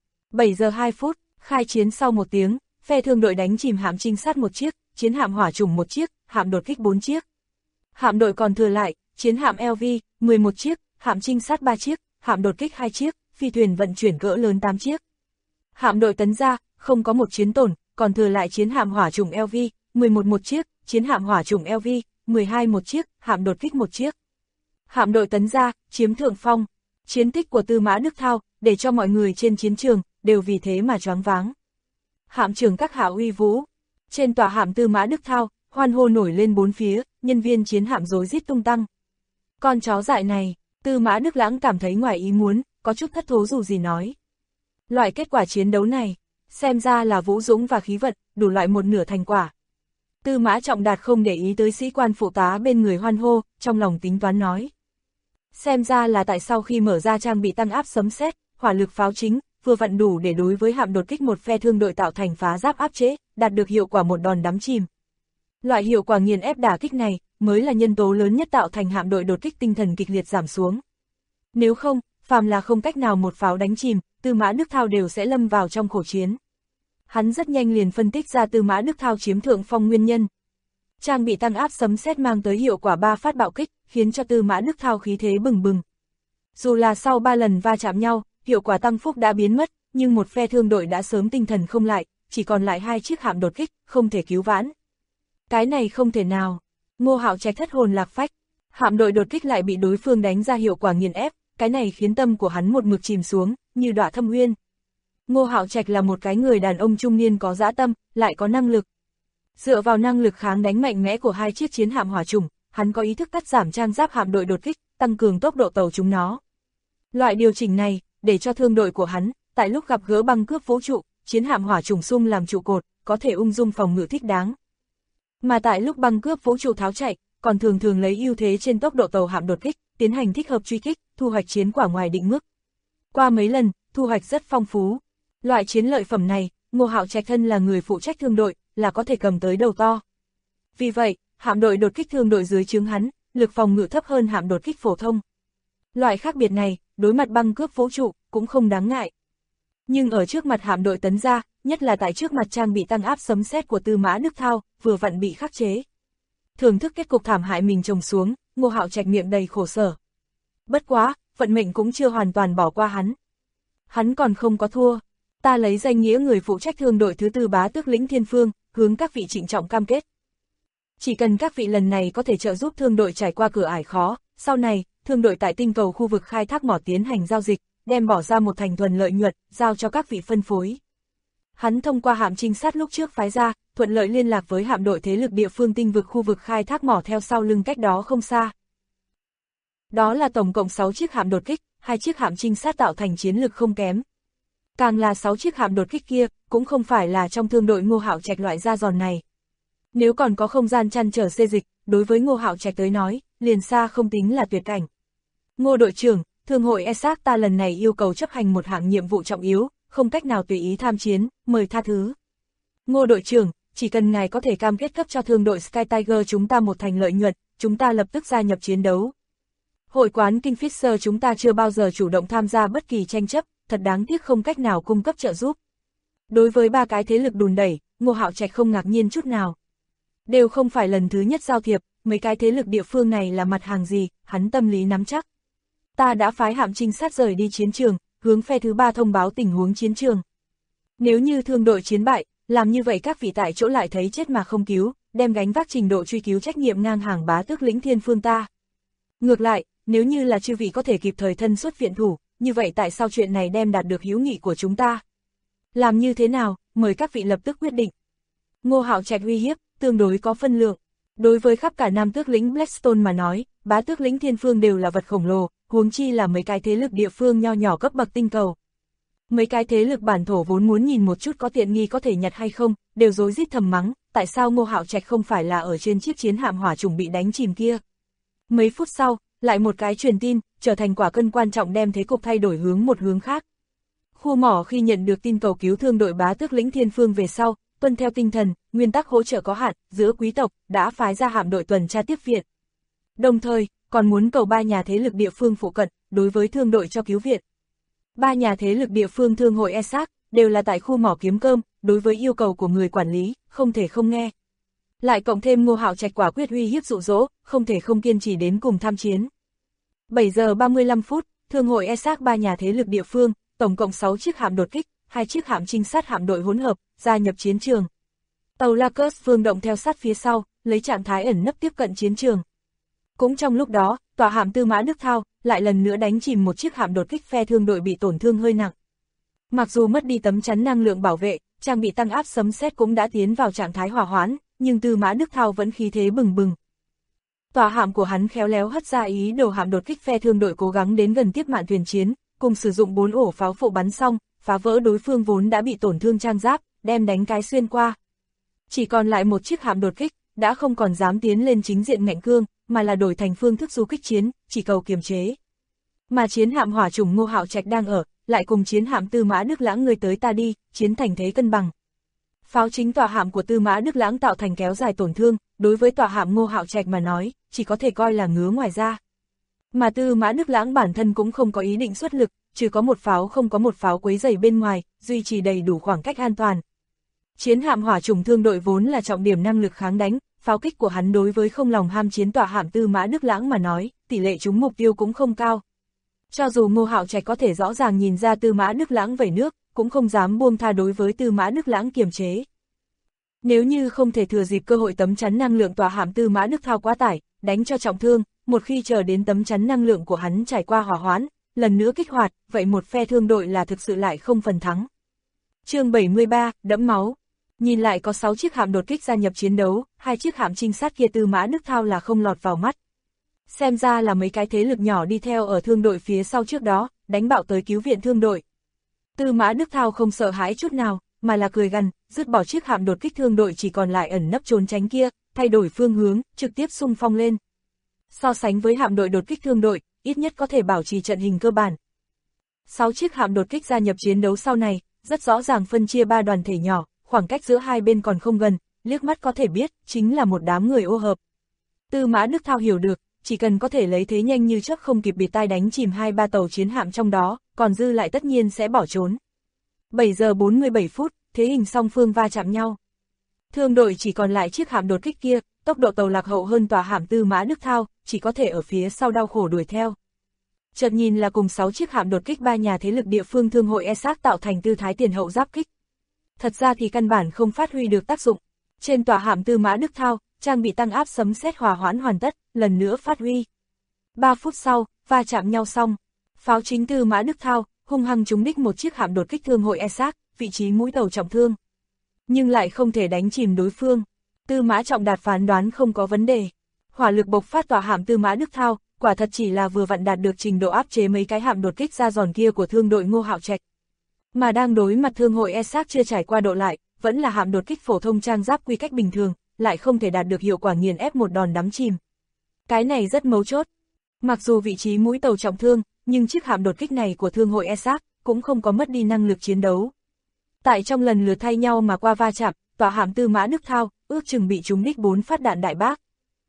7 giờ 2 phút, khai chiến sau 1 tiếng, phe thương đội đánh chìm hạm trinh sát 1 chiếc, chiến hạm hỏa chủng 1 chiếc, hạm đột kích 4 chiếc. Hạm đội còn thừa lại, chiến hạm LV, 11 chiếc, hạm trinh sát 3 chiếc, hạm đột kích 2 chiếc, phi thuyền vận chuyển cỡ lớn 8 chiếc. Hạm đội tấn gia, không có một chiến tổn, còn thừa lại chiến hạm hỏa chủng LV, 11 một chiếc, chiến hạm hỏa chủng LV, 12 một chiếc, hạm đột kích 1 chiếc. Hạm đội tấn gia, chiếm thượng phong. Chiến tích của Tư Mã Đức Thao, để cho mọi người trên chiến trường, đều vì thế mà choáng váng. Hạm trưởng các hạ uy vũ. Trên tòa hạm Tư Mã Đức Thao, hoan hô nổi lên 4 phía, nhân viên chiến hạm rối rít tung tăng. Con chó dại này, Tư Mã Đức Lãng cảm thấy ngoài ý muốn, có chút thất thố dù gì nói. Loại kết quả chiến đấu này, xem ra là vũ dũng và khí vận, đủ loại một nửa thành quả. Tư Mã Trọng Đạt không để ý tới sĩ quan phụ tá bên người hoan hô, trong lòng tính toán nói. Xem ra là tại sau khi mở ra trang bị tăng áp sấm sét, hỏa lực pháo chính, vừa vặn đủ để đối với hạm đột kích một phe thương đội tạo thành phá giáp áp chế, đạt được hiệu quả một đòn đắm chìm. Loại hiệu quả nghiền ép đả kích này, mới là nhân tố lớn nhất tạo thành hạm đội đột kích tinh thần kịch liệt giảm xuống. Nếu không, phàm là không cách nào một pháo đánh chìm, Tư Mã Đức Thao đều sẽ lâm vào trong khổ chiến. Hắn rất nhanh liền phân tích ra Tư Mã Đức Thao chiếm thượng phong nguyên nhân. Trang bị tăng áp sấm sét mang tới hiệu quả 3 phát bạo kích, khiến cho Tư Mã Đức Thao khí thế bừng bừng. Dù là sau 3 lần va chạm nhau, hiệu quả tăng phúc đã biến mất, nhưng một phe thương đội đã sớm tinh thần không lại, chỉ còn lại 2 chiếc hạm đột kích, không thể cứu vãn. Cái này không thể nào. Ngô Hạo Trạch thất hồn lạc phách. Hạm đội đột kích lại bị đối phương đánh ra hiệu quả nghiền ép, cái này khiến tâm của hắn một mực chìm xuống, như đọa thâm uyên. Ngô Hạo Trạch là một cái người đàn ông trung niên có dã tâm, lại có năng lực. Dựa vào năng lực kháng đánh mạnh mẽ của 2 chiếc chiến hạm hỏa chủng, hắn có ý thức cắt giảm trang giáp hạm đội đột kích, tăng cường tốc độ tàu chúng nó. Loại điều chỉnh này, để cho thương đội của hắn, tại lúc gặp gỡ băng cướp vũ trụ, chiến hạm hỏa chủng xung làm trụ cột, có thể ung dung phòng ngự thích đáng. Mà tại lúc băng cướp vũ trụ tháo chạy, còn thường thường lấy ưu thế trên tốc độ tàu hạm đột kích, tiến hành thích hợp truy kích, thu hoạch chiến quả ngoài định mức. Qua mấy lần, thu hoạch rất phong phú. Loại chiến lợi phẩm này, Ngô Hạo Trạch thân là người phụ trách thương đội, là có thể cầm tới đầu to. Vì vậy, hạm đội đột kích thương đội dưới trướng hắn, lực phòng ngự thấp hơn hạm đột kích phổ thông. Loại khác biệt này, đối mặt băng cướp vũ trụ, cũng không đáng ngại. Nhưng ở trước mặt hạm đội tấn gia, nhất là tại trước mặt trang bị tăng áp sấm sét của Tư Mã Đức Thao, vừa vặn bị khắc chế. Thưởng thức kết cục thảm hại mình trồng xuống, Ngô Hạo Trạch miệng đầy khổ sở. Bất quá, vận mệnh cũng chưa hoàn toàn bỏ qua hắn. Hắn còn không có thua. Ta lấy danh nghĩa người phụ trách thương đội thứ 4 bá tước lĩnh Thiên Phương, hướng các vị trịnh trọng cam kết. Chỉ cần các vị lần này có thể trợ giúp thương đội trải qua cửa ải khó, sau này, thương đội tại tinh cầu khu vực khai thác mỏ tiến hành giao dịch, đem bỏ ra một thành thuần lợi nhuận, giao cho các vị phân phối. Hắn thông qua hạm trinh sát lúc trước phái ra, thuận lợi liên lạc với hạm đội thế lực địa phương tinh vực khu vực khai thác mỏ theo sau lưng cách đó không xa. Đó là tổng cộng 6 chiếc hạm đột kích, 2 chiếc hạm trinh sát tạo thành chiến lực không kém. Càng là 6 chiếc hạm đột kích kia, cũng không phải là trong thương đội Ngô Hạo Trạch loại da giòn này. Nếu còn có không gian chăn trở xê dịch, đối với Ngô Hạo Trạch tới nói, liền xa không tính là tuyệt cảnh. Ngô đội trưởng, thương hội ESAC ta lần này yêu cầu chấp hành một hạng nhiệm vụ trọng yếu, không cách nào tùy ý tham chiến, mời tha thứ. Ngô đội trưởng, chỉ cần ngài có thể cam kết cấp cho thương đội Sky Tiger chúng ta một thành lợi nhuận, chúng ta lập tức gia nhập chiến đấu. Hội quán Kingfisher chúng ta chưa bao giờ chủ động tham gia bất kỳ tranh chấp, thật đáng tiếc không cách nào cung cấp trợ giúp. Đối với 3 cái thế lực đùn đẩy, Ngô Hạo Trạch không ngạc nhiên chút nào. Đều không phải lần thứ nhất giao thiệp, mấy cái thế lực địa phương này là mặt hàng gì, hắn tâm lý nắm chắc. Ta đã phái hạm trinh sát rời đi chiến trường, hướng phe thứ 3 thông báo tình huống chiến trường. Nếu như thương đội chiến bại, làm như vậy các vị tại chỗ lại thấy chết mà không cứu, đem gánh vác trình độ truy cứu trách nhiệm ngang hàng bá tước lĩnh Thiên Phương ta. Ngược lại, nếu như là chư vị có thể kịp thời thân xuất viện thủ, như vậy tại sao chuyện này đem đạt được hữu nghị của chúng ta? Làm như thế nào, mời các vị lập tức quyết định. Ngô Hạo Trạch uy hiếp, tương đối có phân lượng. Đối với khắp cả Nam Tước lĩnh Blackstone mà nói, Bá Tước lĩnh Thiên Phương đều là vật khổng lồ, huống chi là mấy cái thế lực địa phương nho nhỏ cấp bậc tinh cầu. Mấy cái thế lực bản thổ vốn muốn nhìn một chút có tiện nghi có thể nhặt hay không, đều rối rít thầm mắng, tại sao Ngô Hạo Trạch không phải là ở trên chiếc chiến hạm hỏa trùng bị đánh chìm kia. Mấy phút sau, lại một cái truyền tin, trở thành quả cân quan trọng đem thế cục thay đổi hướng một hướng khác. Khu mỏ khi nhận được tin cầu cứu thương đội Bá Tước lĩnh Thiên Phương về sau, tuân theo tinh thần, nguyên tắc hỗ trợ có hạn, giữa quý tộc, đã phái ra hạm đội tuần tra tiếp viện. Đồng thời, còn muốn cầu 3 nhà thế lực địa phương phụ cận, đối với thương đội cho cứu viện. 3 nhà thế lực địa phương thương hội ESAC, đều là tại khu mỏ kiếm cơm, đối với yêu cầu của người quản lý, không thể không nghe. Lại cộng thêm Ngô Hạo Trạch quả quyết uy hiếp dụ dỗ, không thể không kiên trì đến cùng tham chiến. 7 giờ 35 phút, thương hội ESAC 3 nhà thế lực địa phương, tổng cộng 6 chiếc hạm đột kích, 2 chiếc hạm trinh sát hạm đội hỗn hợp, gia nhập chiến trường. Tàu Lacus phương động theo sát phía sau, lấy trạng thái ẩn nấp tiếp cận chiến trường. Cũng trong lúc đó, tòa hạm Tư Mã Đức Thao lại lần nữa đánh chìm một chiếc hạm đột kích phe thương đội bị tổn thương hơi nặng. Mặc dù mất đi tấm chắn năng lượng bảo vệ, trang bị tăng áp sấm sét cũng đã tiến vào trạng thái hòa hoãn, nhưng Tư Mã Đức Thao vẫn khí thế bừng bừng. Tòa hạm của hắn khéo léo hất ra ý đồ hạm đột kích phe thương đội cố gắng đến gần tiếp mạn thuyền chiến, cùng sử dụng 4 ổ pháo phụ bắn xong, phá vỡ đối phương vốn đã bị tổn thương trang giáp, đem đánh cái xuyên qua. Chỉ còn lại một chiếc hạm đột kích, đã không còn dám tiến lên chính diện ngạnh cương, mà là đổi thành phương thức du kích chiến, chỉ cầu kiềm chế. Mà chiến hạm hỏa trùng Ngô Hạo Trạch đang ở, lại cùng chiến hạm Tư Mã Đức Lãng người tới ta đi, chiến thành thế cân bằng. Pháo chính tòa hạm của Tư Mã Đức Lãng tạo thành kéo dài tổn thương, đối với tòa hạm Ngô Hạo Trạch mà nói, chỉ có thể coi là ngứa ngoài da. Mà Tư Mã Đức Lãng bản thân cũng không có ý định xuất lực, trừ có một pháo không có một pháo quấy rầy bên ngoài, duy trì đầy đủ khoảng cách an toàn. Chiến hạm hỏa trùng thương đội vốn là trọng điểm năng lực kháng đánh, pháo kích của hắn đối với không lòng ham chiến tòa hạm Tư Mã Đức Lãng mà nói, tỷ lệ trúng mục tiêu cũng không cao. Cho dù Ngô Hạo Trạch có thể rõ ràng nhìn ra Tư Mã Đức Lãng vẩy nước, cũng không dám buông tha đối với Tư Mã Đức Lãng kiềm chế. Nếu như không thể thừa dịp cơ hội tấm chắn năng lượng tòa hạm Tư Mã Đức Thao quá tải, đánh cho trọng thương, một khi chờ đến tấm chắn năng lượng của hắn trải qua hỏa hoãn, lần nữa kích hoạt, vậy một phe thương đội là thực sự lại không phần thắng. Chương 73, đẫm máu. Nhìn lại có 6 chiếc hạm đột kích gia nhập chiến đấu, 2 chiếc hạm trinh sát kia Tư Mã Đức Thao là không lọt vào mắt. Xem ra là mấy cái thế lực nhỏ đi theo ở thương đội phía sau trước đó, đánh bạo tới cứu viện thương đội. Tư Mã Đức Thao không sợ hãi chút nào, mà là cười gằn, dứt bỏ chiếc hạm đột kích thương đội chỉ còn lại ẩn nấp trốn tránh kia, thay đổi phương hướng, trực tiếp xung phong lên. So sánh với hạm đội đột kích thương đội, ít nhất có thể bảo trì trận hình cơ bản. 6 chiếc hạm đột kích gia nhập chiến đấu sau này, rất rõ ràng phân chia 3 đoàn thể nhỏ, khoảng cách giữa hai bên còn không gần, liếc mắt có thể biết, chính là một đám người ô hợp. Tư Mã Đức Thao hiểu được, chỉ cần có thể lấy thế nhanh như chớp không kịp bịt tai đánh chìm 2-3 tàu chiến hạm trong đó, còn dư lại tất nhiên sẽ bỏ trốn. 7 giờ 47 phút, thế hình song phương va chạm nhau. Thương đội chỉ còn lại chiếc hạm đột kích kia, tốc độ tàu lạc hậu hơn tòa hạm Tư Mã Đức Thao, chỉ có thể ở phía sau đau khổ đuổi theo. Chợt nhìn là cùng 6 chiếc hạm đột kích 3 nhà thế lực địa phương thương hội ESAC tạo thành tư thái tiền hậu giáp kích. Thật ra thì căn bản không phát huy được tác dụng. Trên tòa hạm Tư Mã Đức Thao, trang bị tăng áp sấm sét hòa hoãn hoàn tất, lần nữa phát huy. 3 phút sau, va chạm nhau xong. Pháo chính Tư Mã Đức Thao, hung hăng trúng đích một chiếc hạm đột kích thương hội ESAC, vị trí mũi tàu trọng thương. Nhưng lại không thể đánh chìm đối phương. Tư Mã Trọng Đạt phán đoán không có vấn đề. Hỏa lực bộc phát tòa hạm Tư Mã Đức Thao, quả thật chỉ là vừa vặn đạt được trình độ áp chế mấy cái hạm đột kích ra giòn kia của thương đội Ngô Hạo Trạch. Mà đang đối mặt thương hội ESAC chưa trải qua độ lại, vẫn là hạm đột kích phổ thông trang giáp quy cách bình thường, lại không thể đạt được hiệu quả nghiền ép một đòn đắm chìm. Cái này rất mấu chốt. Mặc dù vị trí mũi tàu trọng thương, nhưng chiếc hạm đột kích này của thương hội ESAC cũng không có mất đi năng lực chiến đấu. Tại trong lần lượt thay nhau mà qua va chạm, tòa hạm Tư Mã Đức Thao ước chừng bị trúng đích 4 phát đạn đại bác.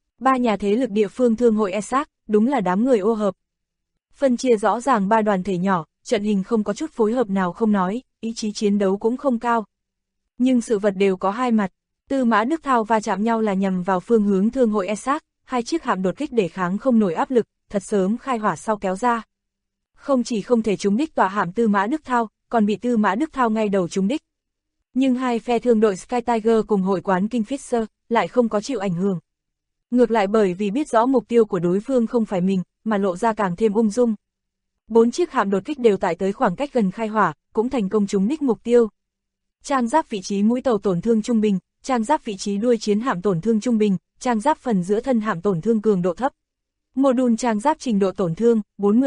3 nhà thế lực địa phương thương hội ESAC, đúng là đám người ô hợp. Phân chia rõ ràng 3 đoàn thể nhỏ, trận hình không có chút phối hợp nào không nói, ý chí chiến đấu cũng không cao. Nhưng sự vật đều có hai mặt. Tư Mã Đức Thao va chạm nhau là nhằm vào phương hướng thương hội ESAC, 2 chiếc hạm đột kích để kháng không nổi áp lực, thật sớm khai hỏa sau kéo ra. Không chỉ không thể trúng đích tòa hạm Tư Mã Đức Thao, còn bị Tư Mã Đức Thao ngay đầu trúng đích. Nhưng hai phe thương đội Sky Tiger cùng hội quán Kingfisher lại không có chịu ảnh hưởng. Ngược lại bởi vì biết rõ mục tiêu của đối phương không phải mình, mà lộ ra càng thêm ung dung. 4 chiếc hạm đột kích đều tại tới khoảng cách gần khai hỏa, cũng thành công trúng đích mục tiêu. Trang giáp vị trí mũi tàu tổn thương trung bình, trang giáp vị trí đuôi chiến hạm tổn thương trung bình, trang giáp phần giữa thân hạm tổn thương cường độ thấp. Module trang giáp trình độ tổn thương,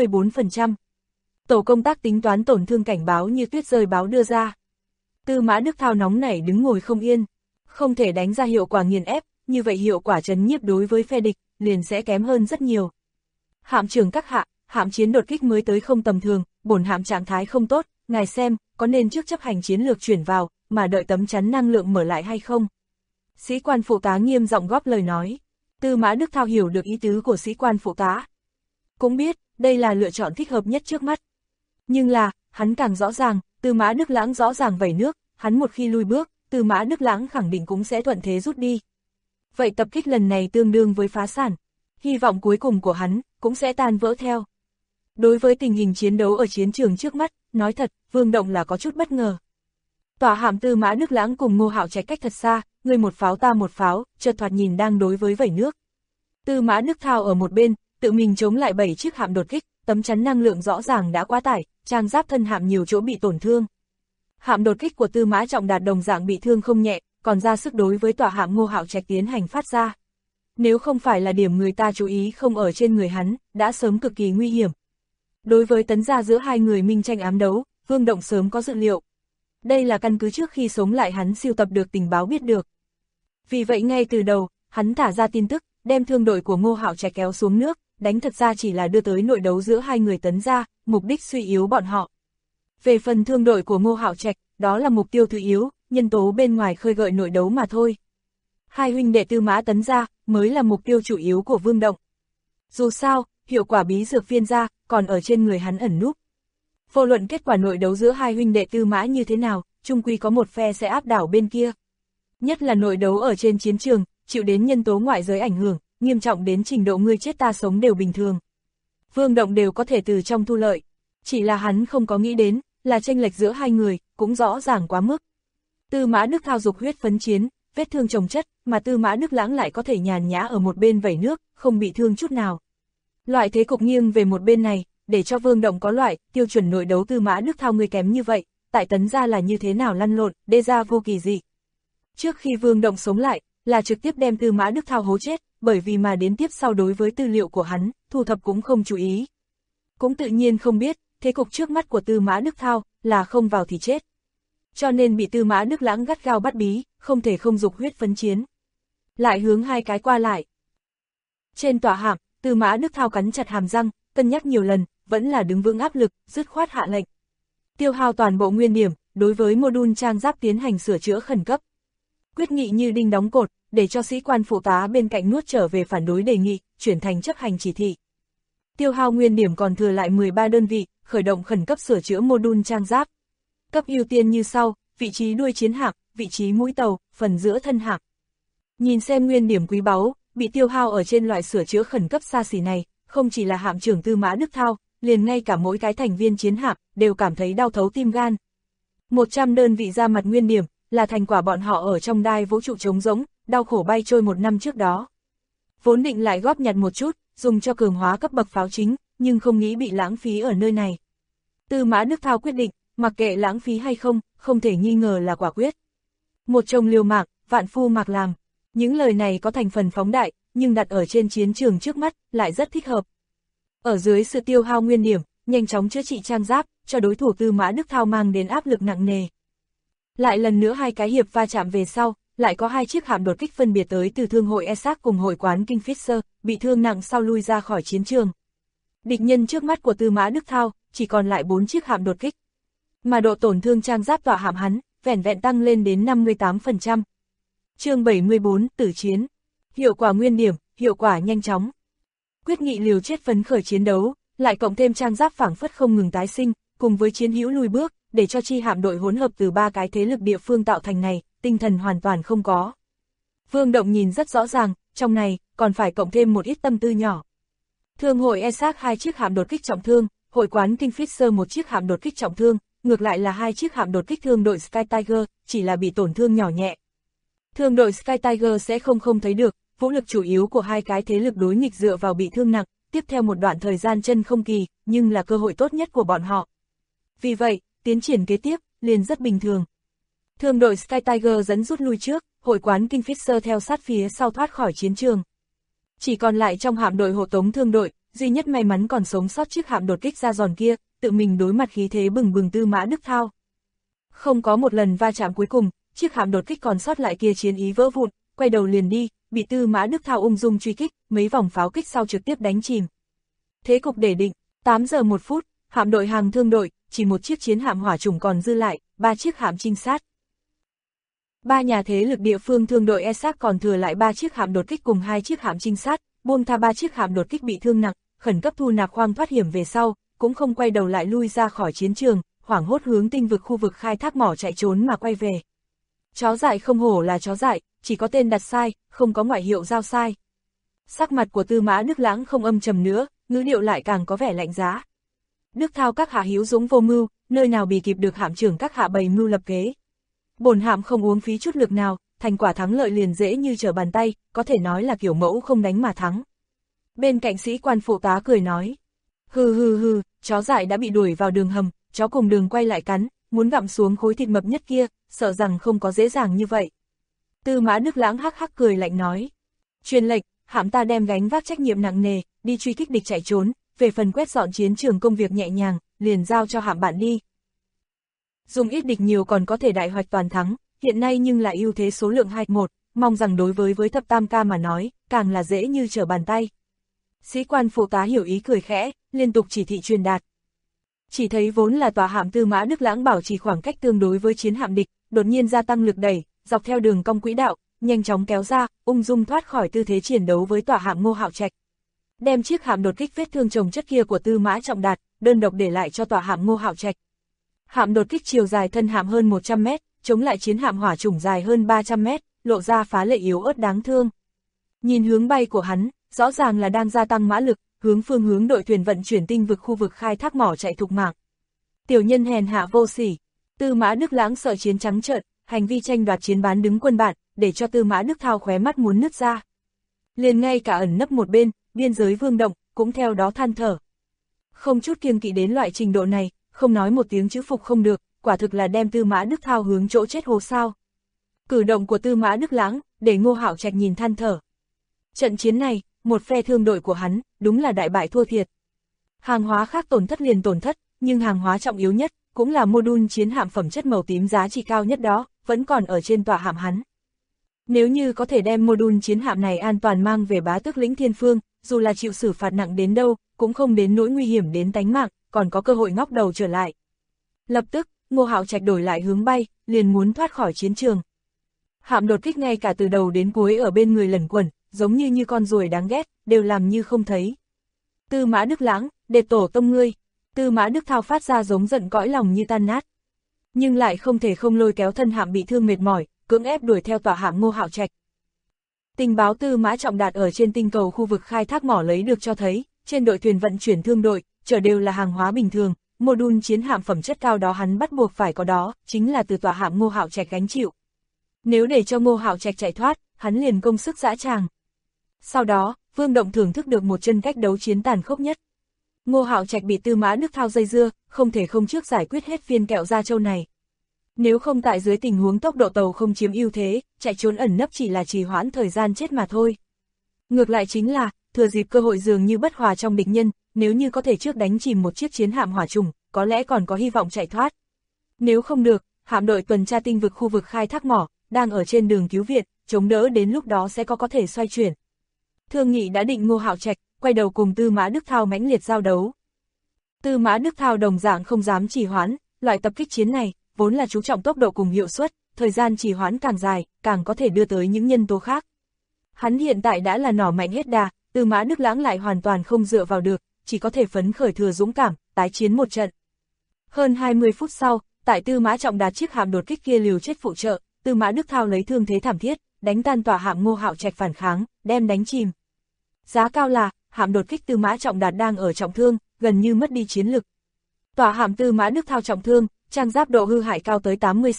44%. Tổ công tác tính toán tổn thương cảnh báo như tuyết rơi báo đưa ra. Tư Mã Đức Thao nóng nảy đứng ngồi không yên. Không thể đánh ra hiệu quả nghiền ép, như vậy hiệu quả trấn nhiếp đối với phe địch, liền sẽ kém hơn rất nhiều. Hạm trưởng các hạ, hạm chiến đột kích mới tới không tầm thường, bổn hạm trạng thái không tốt, ngài xem, có nên trước chấp hành chiến lược chuyển vào, mà đợi tấm chắn năng lượng mở lại hay không? Sĩ quan phụ tá nghiêm giọng góp lời nói. Tư Mã Đức Thao hiểu được ý tứ của sĩ quan phụ tá. Cũng biết, đây là lựa chọn thích hợp nhất trước mắt. Nhưng là, hắn càng rõ ràng, Tư Mã Đức Lãng rõ ràng vẩy nước, hắn một khi lui bước, Tư Mã Đức Lãng khẳng định cũng sẽ thuận thế rút đi. Vậy tập kích lần này tương đương với phá sản. Hy vọng cuối cùng của hắn, cũng sẽ tan vỡ theo. Đối với tình hình chiến đấu ở chiến trường trước mắt, nói thật, Vương Động là có chút bất ngờ. Tòa hạm Tư Mã Đức Lãng cùng Ngô Hạo Trạch cách thật xa, người một pháo ta một pháo, chợt thoạt nhìn đang đối với vẩy nước. Tư Mã Đức Thao ở một bên, tự mình chống lại 7 chiếc hạm đột kích, tấm chắn năng lượng rõ ràng đã quá tải, trang giáp thân hạm nhiều chỗ bị tổn thương. Hạm đột kích của Tư Mã Trọng Đạt đồng dạng bị thương không nhẹ, còn ra sức đối với tòa hạm Ngô Hạo Trạch tiến hành phát ra. Nếu không phải là điểm người ta chú ý không ở trên người hắn, đã sớm cực kỳ nguy hiểm. Đối với tấn gia giữa hai người minh tranh ám đấu, Vương Động sớm có dự liệu. Đây là căn cứ trước khi sống lại hắn siêu tập được tình báo biết được. Vì vậy ngay từ đầu, hắn thả ra tin tức, đem thương đội của Ngô Hạo Trạch kéo xuống nước, đánh thật ra chỉ là đưa tới nội đấu giữa hai người tấn gia, mục đích suy yếu bọn họ. Về phần thương đội của Ngô Hạo Trạch, đó là mục tiêu thứ yếu, nhân tố bên ngoài khơi gợi nội đấu mà thôi. Hai huynh đệ Tư Mã tấn gia mới là mục tiêu chủ yếu của Vương Động. Dù sao, hiệu quả bí dược viên gia còn ở trên người hắn ẩn núp. Vô luận kết quả nội đấu giữa hai huynh đệ Tư Mã như thế nào, chung quy có một phe sẽ áp đảo bên kia. Nhất là nội đấu ở trên chiến trường, chịu đến nhân tố ngoại giới ảnh hưởng, nghiêm trọng đến trình độ ngươi chết ta sống đều bình thường. Vương Động đều có thể từ trong thu lợi. Chỉ là hắn không có nghĩ đến, là chênh lệch giữa hai người, cũng rõ ràng quá mức. Tư Mã Đức Thao dục huyết phấn chiến, vết thương chồng chất, mà Tư Mã Đức Lãng lại có thể nhàn nhã ở một bên vẩy nước, không bị thương chút nào. Loại thế cục nghiêng về một bên này, để cho Vương Động có loại, tiêu chuẩn nội đấu Tư Mã Đức Thao người kém như vậy, tại tấn gia là như thế nào lăn lộn, đê ra vô kỳ dị. Trước khi Vương Động sống lại, là trực tiếp đem Tư Mã Đức Thao hố chết, bởi vì mà đến tiếp sau đối với tư liệu của hắn, thu thập cũng không chú ý. Cũng tự nhiên không biết, thế cục trước mắt của Tư Mã Đức Thao, là không vào thì chết. Cho nên bị Tư Mã Đức Lãng gắt gao bắt bí, không thể không dục huyết phấn chiến. Lại hướng hai cái qua lại. Trên tòa hạm, Tư Mã Đức Thao cắn chặt hàm răng, cân nhắc nhiều lần, vẫn là đứng vững áp lực, dứt khoát hạ lệnh. Tiêu hao toàn bộ nguyên điểm, đối với module trang giáp tiến hành sửa chữa khẩn cấp. Quyết nghị như đinh đóng cột, để cho sĩ quan phụ tá bên cạnh nuốt trở về phản đối đề nghị, chuyển thành chấp hành chỉ thị. Tiêu hao nguyên điểm còn thừa lại 13 đơn vị, khởi động khẩn cấp sửa chữa module trang giáp. Cấp ưu tiên như sau, vị trí đuôi chiến hạm, vị trí mũi tàu, phần giữa thân hạm. Nhìn xem nguyên điểm quý báu, bị tiêu hao ở trên loại sửa chữa khẩn cấp xa xỉ này, không chỉ là hạm trưởng Tư Mã Đức Thao, liền ngay cả mỗi cái thành viên chiến hạm, đều cảm thấy đau thấu tim gan. 100 đơn vị ra mặt nguyên điểm, là thành quả bọn họ ở trong đai vũ trụ trống rỗng, đau khổ bay trôi một năm trước đó. Vốn định lại góp nhặt một chút, dùng cho cường hóa cấp bậc pháo chính, nhưng không nghĩ bị lãng phí ở nơi này. Tư Mã Đức Thao quyết định, mặc kệ lãng phí hay không, không thể nghi ngờ là quả quyết. Một chồng liều mạng, vạn phu mạc làm. Những lời này có thành phần phóng đại, nhưng đặt ở trên chiến trường trước mắt, lại rất thích hợp. Ở dưới sự tiêu hao nguyên điểm, nhanh chóng chữa trị trang giáp, cho đối thủ Tư Mã Đức Thao mang đến áp lực nặng nề. Lại lần nữa hai cái hiệp va chạm về sau, lại có hai chiếc hạm đột kích phân biệt tới từ thương hội Essex cùng hội quán Kingfisher, bị thương nặng sau lui ra khỏi chiến trường. Địch nhân trước mắt của Tư Mã Đức Thao, chỉ còn lại 4 chiếc hạm đột kích. Mà độ tổn thương trang giáp tọa hạm hắn, vẻn vẹn tăng lên đến 58%. Chương 74, tử chiến. Hiệu quả nguyên điểm, hiệu quả nhanh chóng. Quyết nghị liều chết phấn khởi chiến đấu, lại cộng thêm trang giáp phảng phất không ngừng tái sinh, cùng với chiến hữu lùi bước, để cho chi hạm đội hỗn hợp từ 3 cái thế lực địa phương tạo thành này, tinh thần hoàn toàn không có. Vương Động nhìn rất rõ ràng, trong này, còn phải cộng thêm một ít tâm tư nhỏ. Thương hội Essex 2 chiếc hạm đột kích trọng thương, hội quán Kingfisher 1 chiếc hạm đột kích trọng thương, ngược lại là 2 chiếc hạm đột kích thương đội Sky Tiger, chỉ là bị tổn thương nhỏ nhẹ. Thương đội Sky Tiger sẽ không thấy được, vũ lực chủ yếu của hai cái thế lực đối nghịch dựa vào bị thương nặng, tiếp theo một đoạn thời gian chân không kỳ, nhưng là cơ hội tốt nhất của bọn họ. Vì vậy, tiến triển kế tiếp, liền rất bình thường. Thương đội Sky Tiger dẫn rút lui trước, hội quán Kingfisher theo sát phía sau thoát khỏi chiến trường. Chỉ còn lại trong hạm đội hộ tống thương đội, duy nhất may mắn còn sống sót chiếc hạm đột kích ra giòn kia, tự mình đối mặt khí thế bừng bừng Tư Mã Đức Thao. Không có một lần va chạm cuối cùng, chiếc hạm đột kích còn sót lại kia chiến ý vỡ vụn, quay đầu liền đi, bị Tư Mã Đức Thao ung dung truy kích, mấy vòng pháo kích sau trực tiếp đánh chìm. Thế cục để định, 8 giờ 1 phút, hạm đội hàng thương đội, chỉ một chiếc chiến hạm hỏa chủng còn dư lại, 3 chiếc hạm trinh sát. 3 nhà thế lực địa phương thương đội Essex còn thừa lại 3 chiếc hạm đột kích cùng 2 chiếc hạm trinh sát, buông tha 3 chiếc hạm đột kích bị thương nặng, khẩn cấp thu nạp khoang thoát hiểm về sau, cũng không quay đầu lại lui ra khỏi chiến trường, hoảng hốt hướng tinh vực khu vực khai thác mỏ chạy trốn mà quay về. Chó dại không hổ là chó dại, chỉ có tên đặt sai, không có ngoại hiệu giao sai. Sắc mặt của Tư Mã Đức Lãng không âm trầm nữa, ngữ điệu lại càng có vẻ lạnh giá. Đức Thao các hạ hiếu dũng vô mưu, nơi nào bì kịp được hạm trưởng các hạ bày mưu lập kế. Bổn hạm không uống phí chút lực nào, thành quả thắng lợi liền dễ như trở bàn tay, có thể nói là kiểu mẫu không đánh mà thắng. Bên cạnh sĩ quan phụ tá cười nói, hừ, chó dại đã bị đuổi vào đường hầm, chó cùng đường quay lại cắn, muốn gặm xuống khối thịt mập nhất kia, sợ rằng không có dễ dàng như vậy. Tư Mã Đức Lãng hắc hắc cười lạnh nói, truyền lệnh, hạm ta đem gánh vác trách nhiệm nặng nề, đi truy kích địch chạy trốn, về phần quét dọn chiến trường công việc nhẹ nhàng, liền giao cho hạm bạn đi. Dùng ít địch nhiều còn có thể đại hoạch toàn thắng, hiện nay nhưng lại ưu thế số lượng 2-1, mong rằng đối với thập tam ca mà nói, càng là dễ như trở bàn tay. Sĩ quan phụ tá hiểu ý cười khẽ, liên tục chỉ thị truyền đạt. Chỉ thấy vốn là tòa hạm Tư Mã Đức Lãng bảo trì khoảng cách tương đối với chiến hạm địch, đột nhiên gia tăng lực đẩy, dọc theo đường cong quỹ đạo, nhanh chóng kéo ra, ung dung thoát khỏi tư thế chiến đấu với tòa hạm Ngô Hạo Trạch. Đem chiếc hạm đột kích vết thương chồng chất kia của Tư Mã Trọng Đạt, đơn độc để lại cho tòa hạm Ngô Hạo Trạch. Hạm đột kích chiều dài thân hạm hơn 100 mét, chống lại chiến hạm hỏa chủng dài hơn 300 mét, lộ ra phá lệ yếu ớt đáng thương. Nhìn hướng bay của hắn, rõ ràng là đang gia tăng mã lực, hướng phương hướng đội thuyền vận chuyển tinh vực khu vực khai thác mỏ chạy thục mạng. Tiểu nhân hèn hạ vô sỉ, Tư Mã Đức Lãng sợ chiến trắng trợn, hành vi tranh đoạt chiến bán đứng quân bạn, để cho Tư Mã Đức Thao khóe mắt muốn nứt ra. Liền ngay cả ẩn nấp một bên, biên giới Vương Động, cũng theo đó than thở. Không chút kiêng kỵ đến loại trình độ này, không nói một tiếng chữ phục không được, quả thực là đem Tư Mã Đức Thao hướng chỗ chết hồ sao. Cử động của Tư Mã Đức Lãng, để Ngô Hạo Trạch nhìn than thở. Trận chiến này, một phe thương đội của hắn, đúng là đại bại thua thiệt. Hàng hóa khác tổn thất liền tổn thất, nhưng hàng hóa trọng yếu nhất, cũng là mô-đun chiến hạm phẩm chất màu tím giá trị cao nhất đó, vẫn còn ở trên tòa hạm hắn. Nếu như có thể đem mô-đun chiến hạm này an toàn mang về Bá Tước Lĩnh Thiên Phương, dù là chịu xử phạt nặng đến đâu, cũng không đến nỗi nguy hiểm đến tánh mạng, còn có cơ hội ngóc đầu trở lại. Lập tức, Ngô Hạo Trạch đổi lại hướng bay, liền muốn thoát khỏi chiến trường. Hạm đột kích ngay cả từ đầu đến cuối ở bên người lẩn quẩn, giống như con ruồi đáng ghét, đều làm như không thấy. Tư Mã Đức Lãng, đệ tổ tông ngươi. Tư Mã Đức Thao phát ra giống giận cõi lòng như tan nát. Nhưng lại không thể không lôi kéo thân hạm bị thương mệt mỏi, cưỡng ép đuổi theo tòa hạm Ngô Hạo Trạch. Tình báo Tư Mã Trọng Đạt ở trên tinh cầu khu vực khai thác mỏ lấy được cho thấy, trên đội thuyền vận chuyển thương đội, chở đều là hàng hóa bình thường, mô-đun chiến hạm phẩm chất cao đó hắn bắt buộc phải có đó, chính là từ tòa hạm Ngô Hạo Trạch gánh chịu. Nếu để cho Ngô Hạo Trạch chạy thoát, hắn liền công sức dã tràng. Sau đó, Vương Động thưởng thức được một chân cách đấu chiến tàn khốc nhất. Ngô Hạo Trạch bị Tư Mã Đức Thao dây dưa, không thể không trước giải quyết hết viên kẹo da trâu này. Nếu không tại dưới tình huống tốc độ tàu không chiếm ưu thế, chạy trốn ẩn nấp chỉ là trì hoãn thời gian chết mà thôi. Ngược lại chính là, thừa dịp cơ hội dường như bất hòa trong địch nhân, nếu như có thể trước đánh chìm một chiếc chiến hạm hỏa trùng, có lẽ còn có hy vọng chạy thoát. Nếu không được, hạm đội tuần tra tinh vực khu vực khai thác mỏ, đang ở trên đường cứu viện, chống đỡ đến lúc đó sẽ có thể xoay chuyển. Thương nghị đã định Ngô Hạo Trạch, quay đầu cùng Tư Mã Đức Thao mãnh liệt giao đấu. Tư Mã Đức Thao đồng dạng không dám trì hoãn, loại tập kích chiến này, vốn là chú trọng tốc độ cùng hiệu suất, thời gian trì hoãn càng dài, càng có thể đưa tới những nhân tố khác. Hắn hiện tại đã là nỏ mạnh hết đà, Tư Mã Đức Lãng lại hoàn toàn không dựa vào được, chỉ có thể phấn khởi thừa dũng cảm, tái chiến một trận. Hơn 20 phút sau, tại Tư Mã Trọng Đạt chiếc hạm đột kích kia liều chết phụ trợ, Tư Mã Đức Thao lấy thương thế thảm thiết, đánh tan tòa hạm Ngô Hạo Trạch phản kháng, đem đánh chìm. Giá cao là, hạm đột kích Tư Mã Trọng Đạt đang ở trọng thương, gần như mất đi chiến lực. Tòa hạm Tư Mã Đức Thao trọng thương, trang giáp độ hư hại cao tới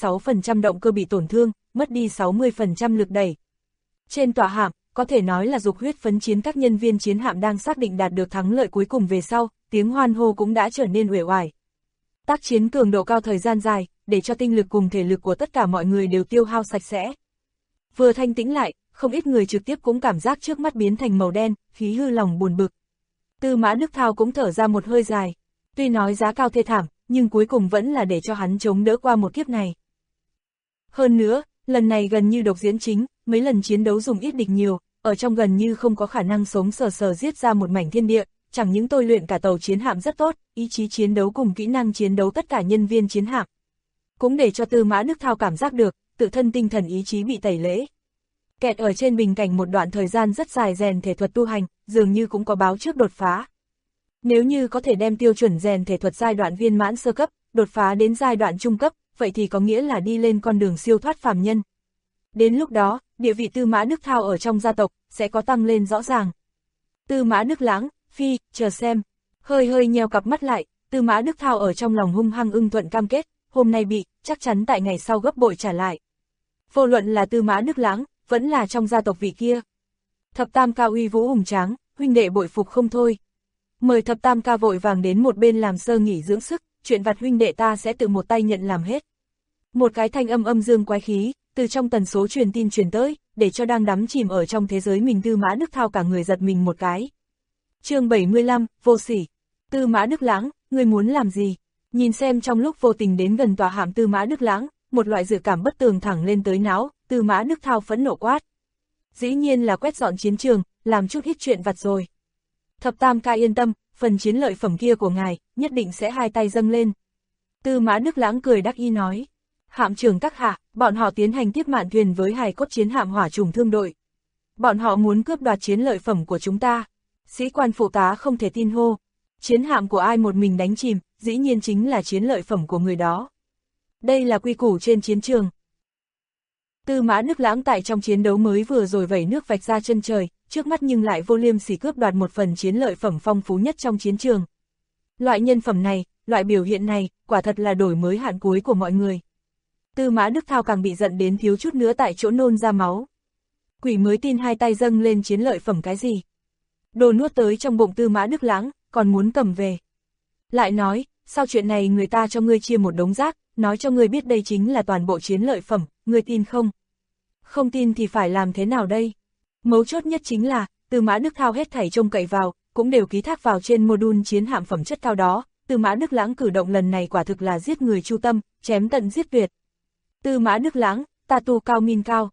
86% động cơ bị tổn thương, mất đi 60% lực đẩy. Trên tòa hạm, có thể nói là dục huyết phấn chiến, các nhân viên chiến hạm đang xác định đạt được thắng lợi cuối cùng về sau, tiếng hoan hô cũng đã trở nên uể oải. Tác chiến cường độ cao thời gian dài, để cho tinh lực cùng thể lực của tất cả mọi người đều tiêu hao sạch sẽ. Vừa thanh tĩnh lại, không ít người trực tiếp cũng cảm giác trước mắt biến thành màu đen, khí hư lòng buồn bực. Tư Mã Đức Thao cũng thở ra một hơi dài. Tuy nói giá cao thê thảm, nhưng cuối cùng vẫn là để cho hắn chống đỡ qua một kiếp này. Hơn nữa, lần này gần như độc diễn chính, mấy lần chiến đấu dùng ít địch nhiều, ở trong gần như không có khả năng sống sờ sờ giết ra một mảnh thiên địa, chẳng những tôi luyện cả tàu chiến hạm rất tốt, ý chí chiến đấu cùng kỹ năng chiến đấu tất cả nhân viên chiến hạm. Cũng để cho Tư Mã Đức Thao cảm giác được, tự thân tinh thần ý chí bị tẩy lễ. Kẹt ở trên bình cảnh một đoạn thời gian rất dài rèn thể thuật tu hành, dường như cũng có báo trước đột phá. Nếu như có thể đem tiêu chuẩn rèn thể thuật giai đoạn viên mãn sơ cấp, đột phá đến giai đoạn trung cấp, vậy thì có nghĩa là đi lên con đường siêu thoát phàm nhân. Đến lúc đó, địa vị Tư Mã Đức Thao ở trong gia tộc, sẽ có tăng lên rõ ràng. Tư Mã Đức Lãng, phi, chờ xem. Hơi nheo cặp mắt lại, Tư Mã Đức Thao ở trong lòng hung hăng ưng thuận cam kết, hôm nay bị, chắc chắn tại ngày sau gấp bội trả lại. Vô luận là Tư Mã Đức Lãng, vẫn là trong gia tộc vị kia. Thập Tam Ca uy vũ hùng tráng, huynh đệ bội phục không thôi. Mời Thập Tam Ca vội vàng đến một bên làm sơ nghỉ dưỡng sức, chuyện vặt huynh đệ ta sẽ tự một tay nhận làm hết. Một cái thanh âm dương quái khí, từ trong tần số truyền tin truyền tới, để cho đang đắm chìm ở trong thế giới mình Tư Mã Đức Thao cả người giật mình một cái. Chương 75, vô sỉ. Tư Mã Đức Lãng, ngươi muốn làm gì? Nhìn xem trong lúc vô tình đến gần tòa hạm Tư Mã Đức Lãng, một loại dự cảm bất tường thẳng lên tới não, Tư Mã Đức Thao phẫn nộ quát. Dĩ nhiên là quét dọn chiến trường, làm chút ít chuyện vặt rồi. Thập Tam Ca yên tâm, phần chiến lợi phẩm kia của ngài, nhất định sẽ hai tay dâng lên. Tư Mã Đức Lãng cười đắc ý nói. Hạm trưởng các hạ, bọn họ tiến hành tiếp mạn thuyền với hài cốt chiến hạm hỏa trùng thương đội. Bọn họ muốn cướp đoạt chiến lợi phẩm của chúng ta. Sĩ quan phụ tá không thể tin hô. Chiến hạm của ai một mình đánh chìm, dĩ nhiên chính là chiến lợi phẩm của người đó. Đây là quy củ trên chiến trường. Tư Mã Đức Lãng tại trong chiến đấu mới vừa rồi vẩy nước vạch ra chân trời, trước mắt nhưng lại vô liêm sỉ cướp đoạt một phần chiến lợi phẩm phong phú nhất trong chiến trường. Loại nhân phẩm này, loại biểu hiện này, quả thật là đổi mới hạn cuối của mọi người. Tư Mã Đức Thao càng bị giận đến thiếu chút nữa tại chỗ nôn ra máu. Quỷ mới tin hai tay dâng lên chiến lợi phẩm cái gì. Đồ nuốt tới trong bụng Tư Mã Đức Lãng, còn muốn cầm về. Lại nói, sau chuyện này người ta cho ngươi chia một đống rác, nói cho ngươi biết đây chính là toàn bộ chiến lợi phẩm, ngươi tin không? Không tin thì phải làm thế nào đây? Mấu chốt nhất chính là, Tư Mã Đức Thao hết thảy trông cậy vào, cũng đều ký thác vào trên module chiến hạm phẩm chất cao đó. Tư Mã Đức Lãng cử động lần này quả thực là giết người chu tâm, chém tận giết tuyệt. Tư Mã Đức Lãng, ta tu cao min cao.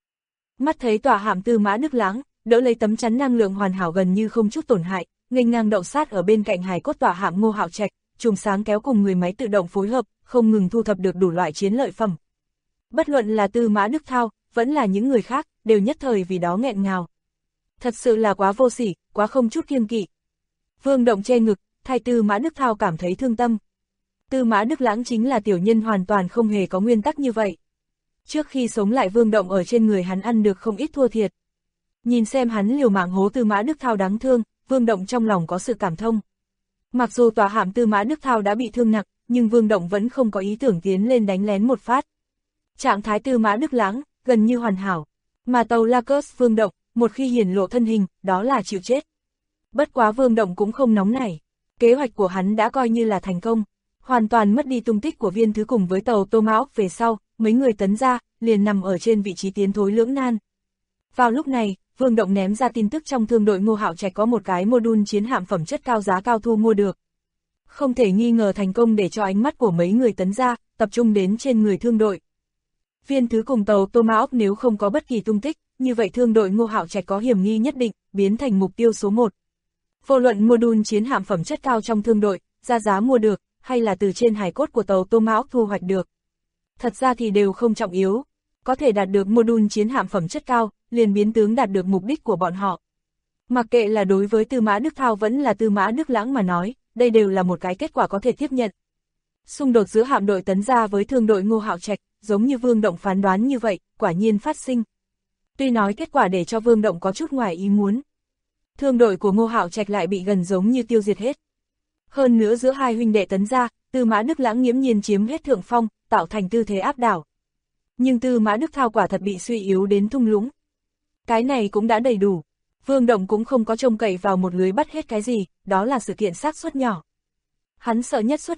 Mắt thấy tòa hạm Tư Mã Đức Lãng, đỡ lấy tấm chắn năng lượng hoàn hảo gần như không chút tổn hại, nghênh ngang đậu sát ở bên cạnh hài cốt tòa hạm Ngô Hạo Trạch, chùm sáng kéo cùng người máy tự động phối hợp, không ngừng thu thập được đủ loại chiến lợi phẩm. Bất luận là Tư Mã Đức Thao, vẫn là những người khác, đều nhất thời vì đó nghẹn ngào. Thật sự là quá vô sỉ, quá không chút kiêng kỵ. Vương Động che ngực, thay Tư Mã Đức Thao cảm thấy thương tâm. Tư Mã Đức Lãng chính là tiểu nhân hoàn toàn không hề có nguyên tắc như vậy. Trước khi sống lại Vương Động ở trên người hắn ăn được không ít thua thiệt. Nhìn xem hắn liều mạng hố Tư Mã Đức Thao đáng thương, Vương Động trong lòng có sự cảm thông. Mặc dù tòa hạm Tư Mã Đức Thao đã bị thương nặng, nhưng Vương Động vẫn không có ý tưởng tiến lên đánh lén một phát. Trạng thái Tư Mã Đức Lãng, gần như hoàn hảo. Mà tàu Lacus Vương Động, một khi hiển lộ thân hình, đó là chịu chết. Bất quá Vương Động cũng không nóng nảy. Kế hoạch của hắn đã coi như là thành công. Hoàn toàn mất đi tung tích của Viên Thứ cùng với tàu Tô Mã Ốc về sau, mấy người tấn ra, liền nằm ở trên vị trí tiến thối lưỡng nan. Vào lúc này, Vương Động ném ra tin tức trong thương đội Ngô Hạo Trạch có một cái module chiến hạm phẩm chất cao giá cao thu mua được. Không thể nghi ngờ thành công để cho ánh mắt của mấy người tấn ra, tập trung đến trên người thương đội. Viên Thứ cùng tàu Tô Mã Ốc nếu không có bất kỳ tung tích, như vậy thương đội Ngô Hạo Trạch có hiểm nghi nhất định, biến thành mục tiêu số 1. Vô luận module chiến hạm phẩm chất cao trong thương đội, ra giá mua được, hay là từ trên hài cốt của tàu Tô Mã Ốc thu hoạch được. Thật ra thì đều không trọng yếu. Có thể đạt được module chiến hạm phẩm chất cao, liền biến tướng đạt được mục đích của bọn họ. Mặc kệ là đối với Tư Mã Đức Thao vẫn là Tư Mã Đức Lãng mà nói, đây đều là một cái kết quả có thể tiếp nhận. Xung đột giữa hạm đội tấn gia với thương đội Ngô Hạo Trạch, giống như Vương Động phán đoán như vậy, quả nhiên phát sinh. Tuy nói kết quả để cho Vương Động có chút ngoài ý muốn. Thương đội của Ngô Hạo Trạch lại bị gần giống như tiêu diệt hết. Hơn nữa giữa hai huynh đệ tấn gia, Tư Mã Đức Lãng nghiễm nhiên chiếm hết thượng phong, tạo thành tư thế áp đảo. Nhưng Tư Mã Đức Thao quả thật bị suy yếu đến thung lũng. Cái này cũng đã đầy đủ. Vương Động cũng không có trông cậy vào một lưới bắt hết cái gì, đó là sự kiện xác suất nhỏ. Hắn sợ nhất xuất hiện,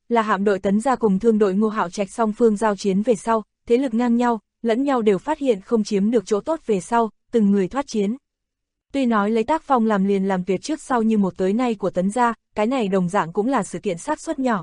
là hạm đội Tấn Gia cùng thương đội Ngô Hạo Trạch song phương giao chiến về sau, thế lực ngang nhau, lẫn nhau đều phát hiện không chiếm được chỗ tốt về sau, từng người thoát chiến. Tuy nói lấy tác phong làm liền làm tuyệt trước sau như một tới nay của Tấn Gia, cái này đồng dạng cũng là sự kiện xác suất nhỏ.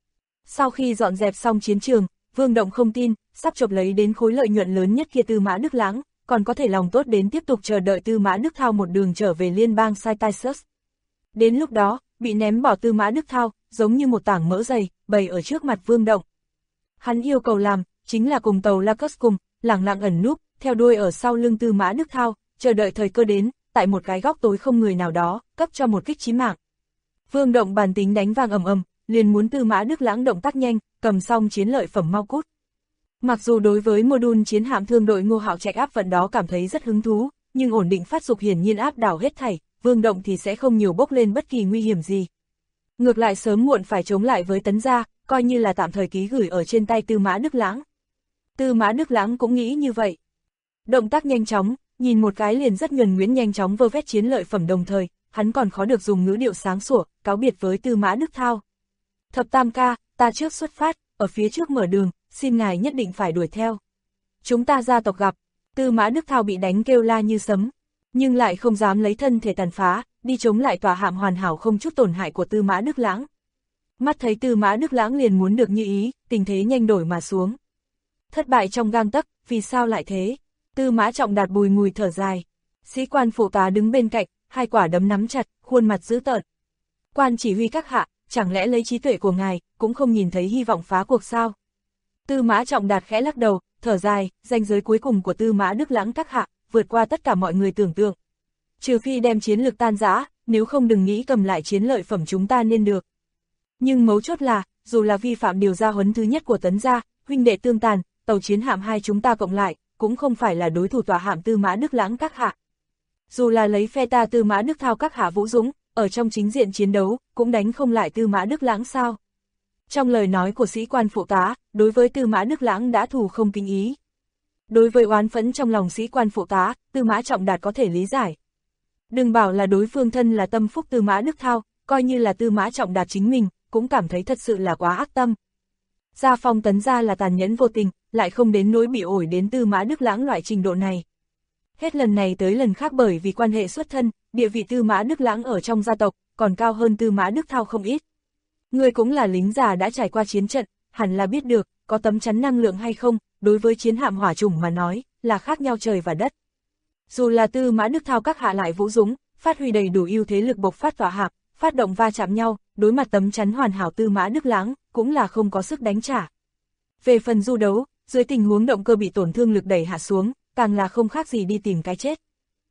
Sau khi dọn dẹp xong chiến trường, Vương Động không tin, sắp chộp lấy đến khối lợi nhuận lớn nhất kia Tư Mã Đức Lãng, còn có thể lòng tốt đến tiếp tục chờ đợi Tư Mã Đức Thao một đường trở về liên bang Saitaisus. Đến lúc đó, bị ném bỏ Tư Mã Đức Thao, giống như một tảng mỡ dày, bày ở trước mặt Vương Động. Hắn yêu cầu làm, chính là cùng tàu Lacus cùng, lẳng lặng ẩn núp, theo đuôi ở sau lưng Tư Mã Đức Thao, chờ đợi thời cơ đến, tại một cái góc tối không người nào đó, cấp cho một kích chí mạng. Vương Động bản tính đánh vang ầm ầm, liền muốn Tư Mã Đức Lãng động tác nhanh, cầm xong chiến lợi phẩm mau cút. Mặc dù đối với module chiến hạm thương đội Ngô Hạo Trạch áp vận đó cảm thấy rất hứng thú, nhưng ổn định phát dục hiển nhiên áp đảo hết thảy, Vương Động thì sẽ không nhiều bốc lên bất kỳ nguy hiểm gì. Ngược lại sớm muộn phải chống lại với Tấn Gia, coi như là tạm thời ký gửi ở trên tay Tư Mã Đức Lãng. Tư Mã Đức Lãng cũng nghĩ như vậy. Động tác nhanh chóng, nhìn một cái liền rất nhuần nhuyễn nhanh chóng vơ vét chiến lợi phẩm đồng thời, hắn còn khó được dùng ngữ điệu sáng sủa, cáo biệt với Tư Mã Đức Thao. Thập Tam ca, ta trước xuất phát, ở phía trước mở đường, xin ngài nhất định phải đuổi theo. Chúng ta gia tộc gặp, Tư Mã Đức Thao bị đánh kêu la như sấm, nhưng lại không dám lấy thân thể tàn phá, đi chống lại tòa hạm hoàn hảo không chút tổn hại của Tư Mã Đức Lãng. Mắt thấy Tư Mã Đức Lãng liền muốn được như ý, tình thế nhanh đổi mà xuống. Thất bại trong gang tấc, vì sao lại thế? Tư Mã Trọng Đạt bùi ngùi thở dài. Sĩ quan phụ tá đứng bên cạnh, hai quả đấm nắm chặt, khuôn mặt dữ tợn. Quan chỉ huy các hạ, chẳng lẽ lấy trí tuệ của ngài, cũng không nhìn thấy hy vọng phá cuộc sao? Tư Mã Trọng Đạt khẽ lắc đầu, thở dài, ranh giới cuối cùng của Tư Mã Đức Lãng các hạ, vượt qua tất cả mọi người tưởng tượng. Trừ phi đem chiến lược tan rã, nếu không đừng nghĩ cầm lại chiến lợi phẩm chúng ta nên được. Nhưng mấu chốt là, dù là vi phạm điều gia huấn thứ nhất của Tấn Gia, huynh đệ tương tàn, tàu chiến hạm hai chúng ta cộng lại, cũng không phải là đối thủ tòa hạm Tư Mã Đức Lãng các hạ. Dù là lấy phe ta Tư Mã Đức Thao các hạ vũ dũng, ở trong chính diện chiến đấu, cũng đánh không lại Tư Mã Đức Lãng sao? Trong lời nói của sĩ quan phụ tá, đối với Tư Mã Đức Lãng đã thù không kính ý. Đối với oán phẫn trong lòng sĩ quan phụ tá, Tư Mã Trọng Đạt có thể lý giải. Đừng bảo là đối phương thân là tâm phúc Tư Mã Đức Thao, coi như là Tư Mã Trọng Đạt chính mình, cũng cảm thấy thật sự là quá ác tâm. Gia phong Tấn Gia là tàn nhẫn vô tình, lại không đến nỗi bị ổi đến Tư Mã Đức Lãng loại trình độ này. Hết lần này tới lần khác bởi vì quan hệ xuất thân, địa vị Tư Mã Đức Lãng ở trong gia tộc, còn cao hơn Tư Mã Đức Thao không ít. Người cũng là lính già đã trải qua chiến trận, hẳn là biết được, có tấm chắn năng lượng hay không, đối với chiến hạm hỏa chủng mà nói, là khác nhau trời và đất. Dù là Tư Mã Đức Thao các hạ lại vũ dũng, phát huy đầy đủ ưu thế lực bộc phát tỏa hạm, phát động va chạm nhau, đối mặt tấm chắn hoàn hảo Tư Mã Đức Lãng, cũng là không có sức đánh trả. Về phần du đấu, dưới tình huống động cơ bị tổn thương lực đẩy hạ xuống, càng là không khác gì đi tìm cái chết.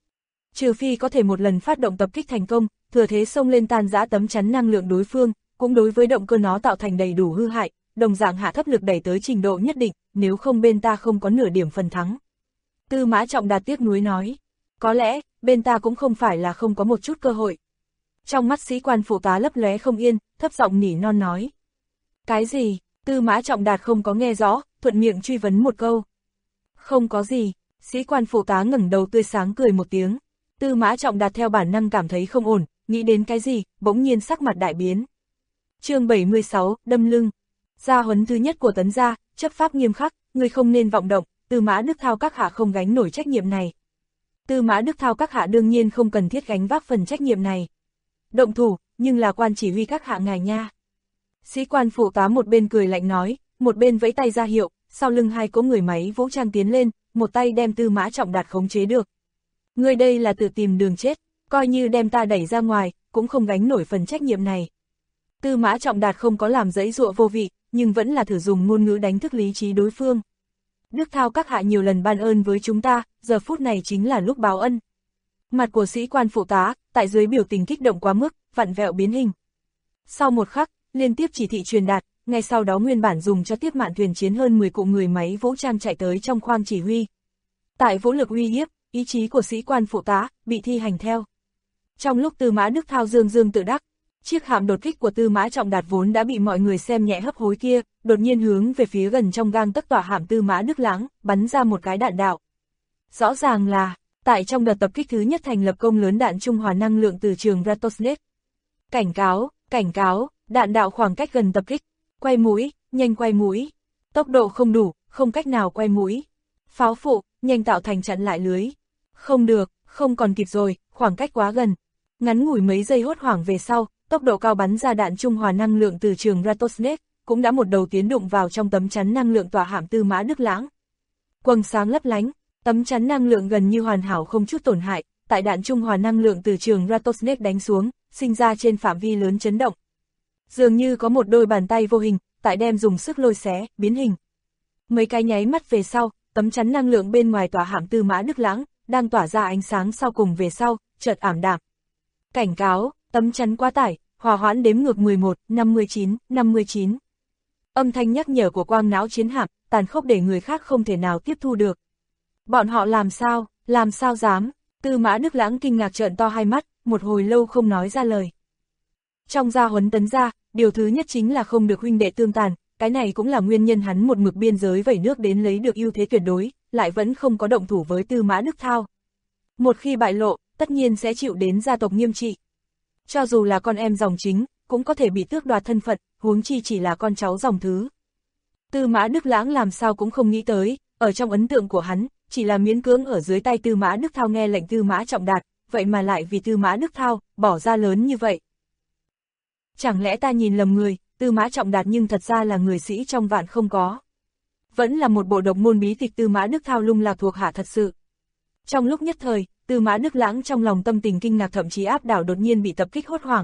Trừ phi có thể một lần phát động tập kích thành công, thừa thế xông lên tan rã tấm chắn năng lượng đối phương, cũng đối với động cơ nó tạo thành đầy đủ hư hại, đồng dạng hạ thấp lực đẩy tới trình độ nhất định, nếu không bên ta không có nửa điểm phần thắng. Tư Mã Trọng Đạt tiếc nuối nói, có lẽ, bên ta cũng không phải là không có một chút cơ hội. Trong mắt sĩ quan phụ tá lấp lóe không yên, thấp giọng nỉ non nói. Cái gì? Tư Mã Trọng Đạt không có nghe rõ, thuận miệng truy vấn một câu. Không có gì, sĩ quan phụ tá ngẩng đầu tươi sáng cười một tiếng. Tư Mã Trọng Đạt theo bản năng cảm thấy không ổn, nghĩ đến cái gì, bỗng nhiên sắc mặt đại biến. Chương 76, đâm lưng. Gia huấn thứ nhất của Tấn Gia, chấp pháp nghiêm khắc, người không nên vọng động, Tư Mã Đức Thao các hạ không gánh nổi trách nhiệm này. Tư Mã Đức Thao các hạ đương nhiên không cần thiết gánh vác phần trách nhiệm này. Động thủ, nhưng là quan chỉ huy các hạ ngài nha. Sĩ quan phụ tá một bên cười lạnh nói, một bên vẫy tay ra hiệu, sau lưng hai cỗ người máy vũ trang tiến lên, một tay đem Tư Mã Trọng Đạt khống chế được. Người đây là tự tìm đường chết, coi như đem ta đẩy ra ngoài, cũng không gánh nổi phần trách nhiệm này. Tư Mã Trọng Đạt không có làm giãy giụa vô vị, nhưng vẫn là thử dùng ngôn ngữ đánh thức lý trí đối phương. Đức Thao các hạ nhiều lần ban ơn với chúng ta, giờ phút này chính là lúc báo ân. Mặt của sĩ quan phụ tá, tại dưới biểu tình kích động quá mức, vặn vẹo biến hình. Sau một khắc, liên tiếp chỉ thị truyền đạt, ngay sau đó nguyên bản dùng cho tiếp mạn thuyền chiến hơn 10 cụ người máy vũ trang chạy tới trong khoang chỉ huy. Tại vũ lực uy hiếp, ý chí của sĩ quan phụ tá, bị thi hành theo. Trong lúc Tư Mã Đức Thao dương dương tự đắc, chiếc hạm đột kích của Tư Mã Trọng Đạt vốn đã bị mọi người xem nhẹ hấp hối kia, đột nhiên hướng về phía gần trong gang tấc tỏa hạm Tư Mã Đức Lãng, bắn ra một cái đạn đạo. Rõ ràng là, tại trong đợt tập kích thứ nhất thành lập công lớn đạn trung hòa năng lượng từ trường Ratosnet. Cảnh cáo, đạn đạo khoảng cách gần tập kích. Quay mũi, nhanh quay mũi. Tốc độ không đủ, không cách nào quay mũi. Pháo phụ, nhanh tạo thành chặn lại lưới. Không được, không còn kịp rồi, khoảng cách quá gần. Ngắn ngủi mấy giây hốt hoảng về sau, tốc độ cao bắn ra đạn trung hòa năng lượng từ trường Ratosnake, cũng đã một đầu tiến đụng vào trong tấm chắn năng lượng tỏa hạm Tư Mã Đức Lãng. Quầng sáng lấp lánh, tấm chắn năng lượng gần như hoàn hảo không chút tổn hại, tại đạn trung hòa năng lượng từ trường Ratosnake đánh xuống, sinh ra trên phạm vi lớn chấn động. Dường như có một đôi bàn tay vô hình, tại đem dùng sức lôi xé, biến hình. Mấy cái nháy mắt về sau, tấm chắn năng lượng bên ngoài tỏa hạm Tư Mã Đức Lãng, đang tỏa ra ánh sáng sau cùng về sau, chợt ảm đạm. Cảnh cáo, tấm chắn quá tải, hòa hoãn đếm ngược 11, 59, 59. Âm thanh nhắc nhở của quang não chiến hạm, tàn khốc để người khác không thể nào tiếp thu được. Bọn họ làm sao dám, Tư Mã Đức Lãng kinh ngạc trợn to hai mắt, một hồi lâu không nói ra lời. Trong gia huấn tấn gia, điều thứ nhất chính là không được huynh đệ tương tàn, cái này cũng là nguyên nhân hắn một mực biên giới vẩy nước đến lấy được ưu thế tuyệt đối, lại vẫn không có động thủ với Tư Mã Đức Thao. Một khi bại lộ, tất nhiên sẽ chịu đến gia tộc nghiêm trị. Cho dù là con em dòng chính, cũng có thể bị tước đoạt thân phận, huống chi chỉ là con cháu dòng thứ. Tư Mã Đức Lãng làm sao cũng không nghĩ tới, ở trong ấn tượng của hắn, chỉ là miễn cưỡng ở dưới tay Tư Mã Đức Thao nghe lệnh Tư Mã Trọng Đạt, vậy mà lại vì Tư Mã Đức Thao, bỏ ra lớn như vậy. Chẳng lẽ ta nhìn lầm người, Tư Mã Trọng Đạt nhưng thật ra là người sĩ trong vạn không có. Vẫn là một bộ độc môn bí tịch Tư Mã Đức Thao lung lạc thuộc hạ thật sự. Trong lúc nhất thời, Tư Mã Đức Lãng trong lòng tâm tình kinh ngạc thậm chí áp đảo đột nhiên bị tập kích hốt hoảng.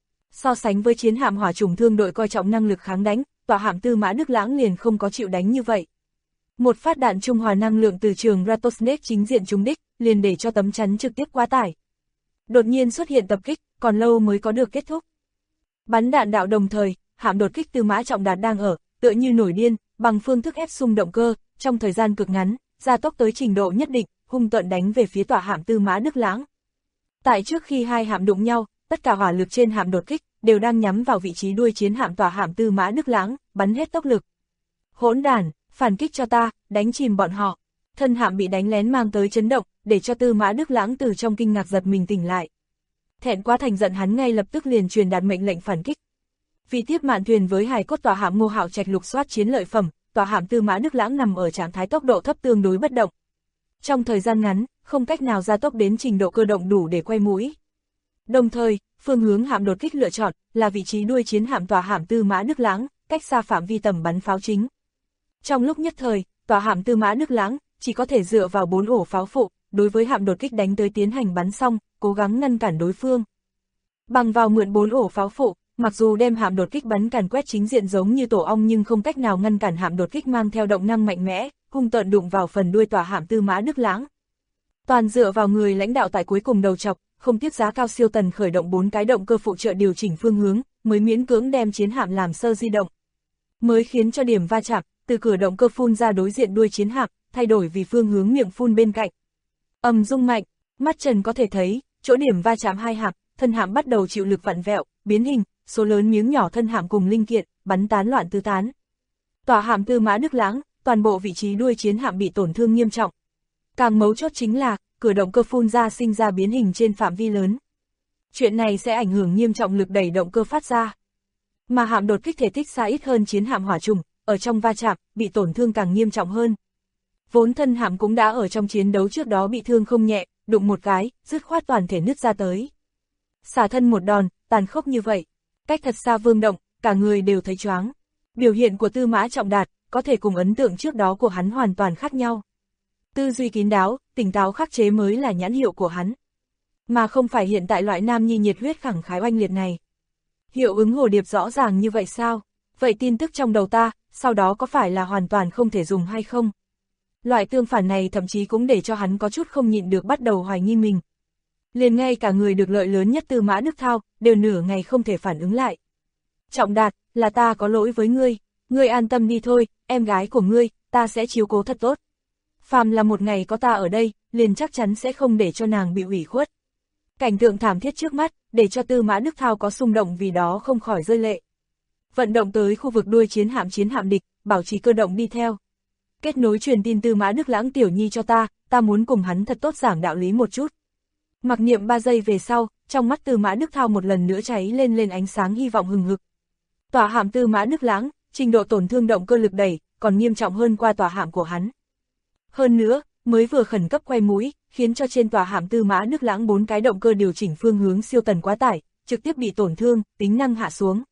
So sánh với chiến hạm hỏa chủng thương đội coi trọng năng lực kháng đánh, tòa hạm Tư Mã Đức Lãng liền không có chịu đánh như vậy. Một phát đạn trung hòa năng lượng từ trường Ratosnake chính diện trúng đích, liền để cho tấm chắn trực tiếp quá tải. Đột nhiên xuất hiện tập kích, còn lâu mới có được kết thúc. Bắn đạn đạo đồng thời, hạm đột kích Tư Mã Trọng Đạt đang ở, tựa như nổi điên, bằng phương thức ép xung động cơ, trong thời gian cực ngắn, gia tốc tới trình độ nhất định, hung tợn đánh về phía tòa hạm Tư Mã Đức Lãng. Tại trước khi hai hạm đụng nhau, tất cả hỏa lực trên hạm đột kích đều đang nhắm vào vị trí đuôi chiến hạm tòa hạm Tư Mã Đức Lãng, bắn hết tốc lực. Hỗn đản, phản kích cho ta, đánh chìm bọn họ. Thân hạm bị đánh lén mang tới chấn động, để cho Tư Mã Đức Lãng từ trong kinh ngạc giật mình tỉnh lại. Thẹn quá thành giận hắn ngay lập tức liền truyền đạt mệnh lệnh phản kích. Vì tiếp mạn thuyền với hài cốt tòa hạm Ngô Hạo Trạch lục soát chiến lợi phẩm, tòa hạm Tư Mã Đức Lãng nằm ở trạng thái tốc độ thấp tương đối bất động. Trong thời gian ngắn, không cách nào gia tốc đến trình độ cơ động đủ để quay mũi. Đồng thời, phương hướng hạm đột kích lựa chọn là vị trí đuôi chiến hạm tòa hạm Tư Mã Đức Lãng, cách xa phạm vi tầm bắn pháo chính. Trong lúc nhất thời, tòa hạm Tư Mã Đức Lãng chỉ có thể dựa vào 4 ổ pháo phụ, đối với hạm đột kích đánh tới tiến hành bắn xong, cố gắng ngăn cản đối phương. Bằng vào mượn 4 ổ pháo phụ, mặc dù đem hạm đột kích bắn càn quét chính diện giống như tổ ong nhưng không cách nào ngăn cản hạm đột kích mang theo động năng mạnh mẽ, hung tợn đụng vào phần đuôi tòa hạm Tư Mã Đức Lãng. Toàn dựa vào người lãnh đạo tại cuối cùng đầu chọc, không tiếc giá cao siêu tần khởi động 4 cái động cơ phụ trợ điều chỉnh phương hướng, mới miễn cưỡng đem chiến hạm làm sơ di động. Mới khiến cho điểm va chạm, từ cửa động cơ phun ra đối diện đuôi chiến hạm, thay đổi vì phương hướng miệng phun bên cạnh. Ầm rung mạnh, mắt trần có thể thấy, chỗ điểm va chạm hai hạm, thân hạm bắt đầu chịu lực vặn vẹo, biến hình, số lớn miếng nhỏ thân hạm cùng linh kiện, bắn tán loạn tứ tán. Tòa hạm Tư Mã Đức Lãng, toàn bộ vị trí đuôi chiến hạm bị tổn thương nghiêm trọng. Càng mấu chốt chính là, cửa động cơ phun ra sinh ra biến hình trên phạm vi lớn. Chuyện này sẽ ảnh hưởng nghiêm trọng lực đẩy động cơ phát ra. Mà hạm đột kích thể tích xa ít hơn chiến hạm hỏa trùng, ở trong va chạm, bị tổn thương càng nghiêm trọng hơn. Vốn thân hạm cũng đã ở trong chiến đấu trước đó bị thương không nhẹ, đụng một cái, dứt khoát toàn thể nứt ra tới. Xả thân một đòn, tàn khốc như vậy, cách thật xa Vương Động, cả người đều thấy choáng. Biểu hiện của Tư Mã Trọng Đạt, có thể cùng ấn tượng trước đó của hắn hoàn toàn khác nhau. Tư duy kín đáo, tỉnh táo khắc chế mới là nhãn hiệu của hắn. Mà không phải hiện tại loại nam nhi nhiệt huyết khẳng khái oanh liệt này. Hiệu ứng hồ điệp rõ ràng như vậy sao? Vậy tin tức trong đầu ta, sau đó có phải là hoàn toàn không thể dùng hay không? Loại tương phản này thậm chí cũng để cho hắn có chút không nhịn được bắt đầu hoài nghi mình. Liền ngay cả người được lợi lớn nhất Tư Mã Đức Thao, đều nửa ngày không thể phản ứng lại. Trọng Đạt, là ta có lỗi với ngươi an tâm đi thôi, em gái của ngươi, ta sẽ chiếu cố thật tốt. Phàm là một ngày có ta ở đây, liền chắc chắn sẽ không để cho nàng bị ủy khuất. Cảnh tượng thảm thiết trước mắt, để cho Tư Mã Đức Thao có xung động vì đó không khỏi rơi lệ. Vận động tới khu vực đuôi chiến hạm địch, bảo trì cơ động đi theo. Kết nối truyền tin Tư Mã Đức Lãng tiểu nhi cho ta muốn cùng hắn thật tốt giảng đạo lý một chút. Mặc niệm 3 giây về sau, trong mắt Tư Mã Đức Thao một lần nữa cháy lên ánh sáng hy vọng hừng hực. Tòa hạm Tư Mã Đức Lãng, trình độ tổn thương động cơ lực đẩy, còn nghiêm trọng hơn qua tòa hạm của hắn. Hơn nữa, mới vừa khẩn cấp quay mũi, khiến cho trên tòa hạm Tư Mã Nước Lãng 4 cái động cơ điều chỉnh phương hướng siêu tần quá tải, trực tiếp bị tổn thương, tính năng hạ xuống.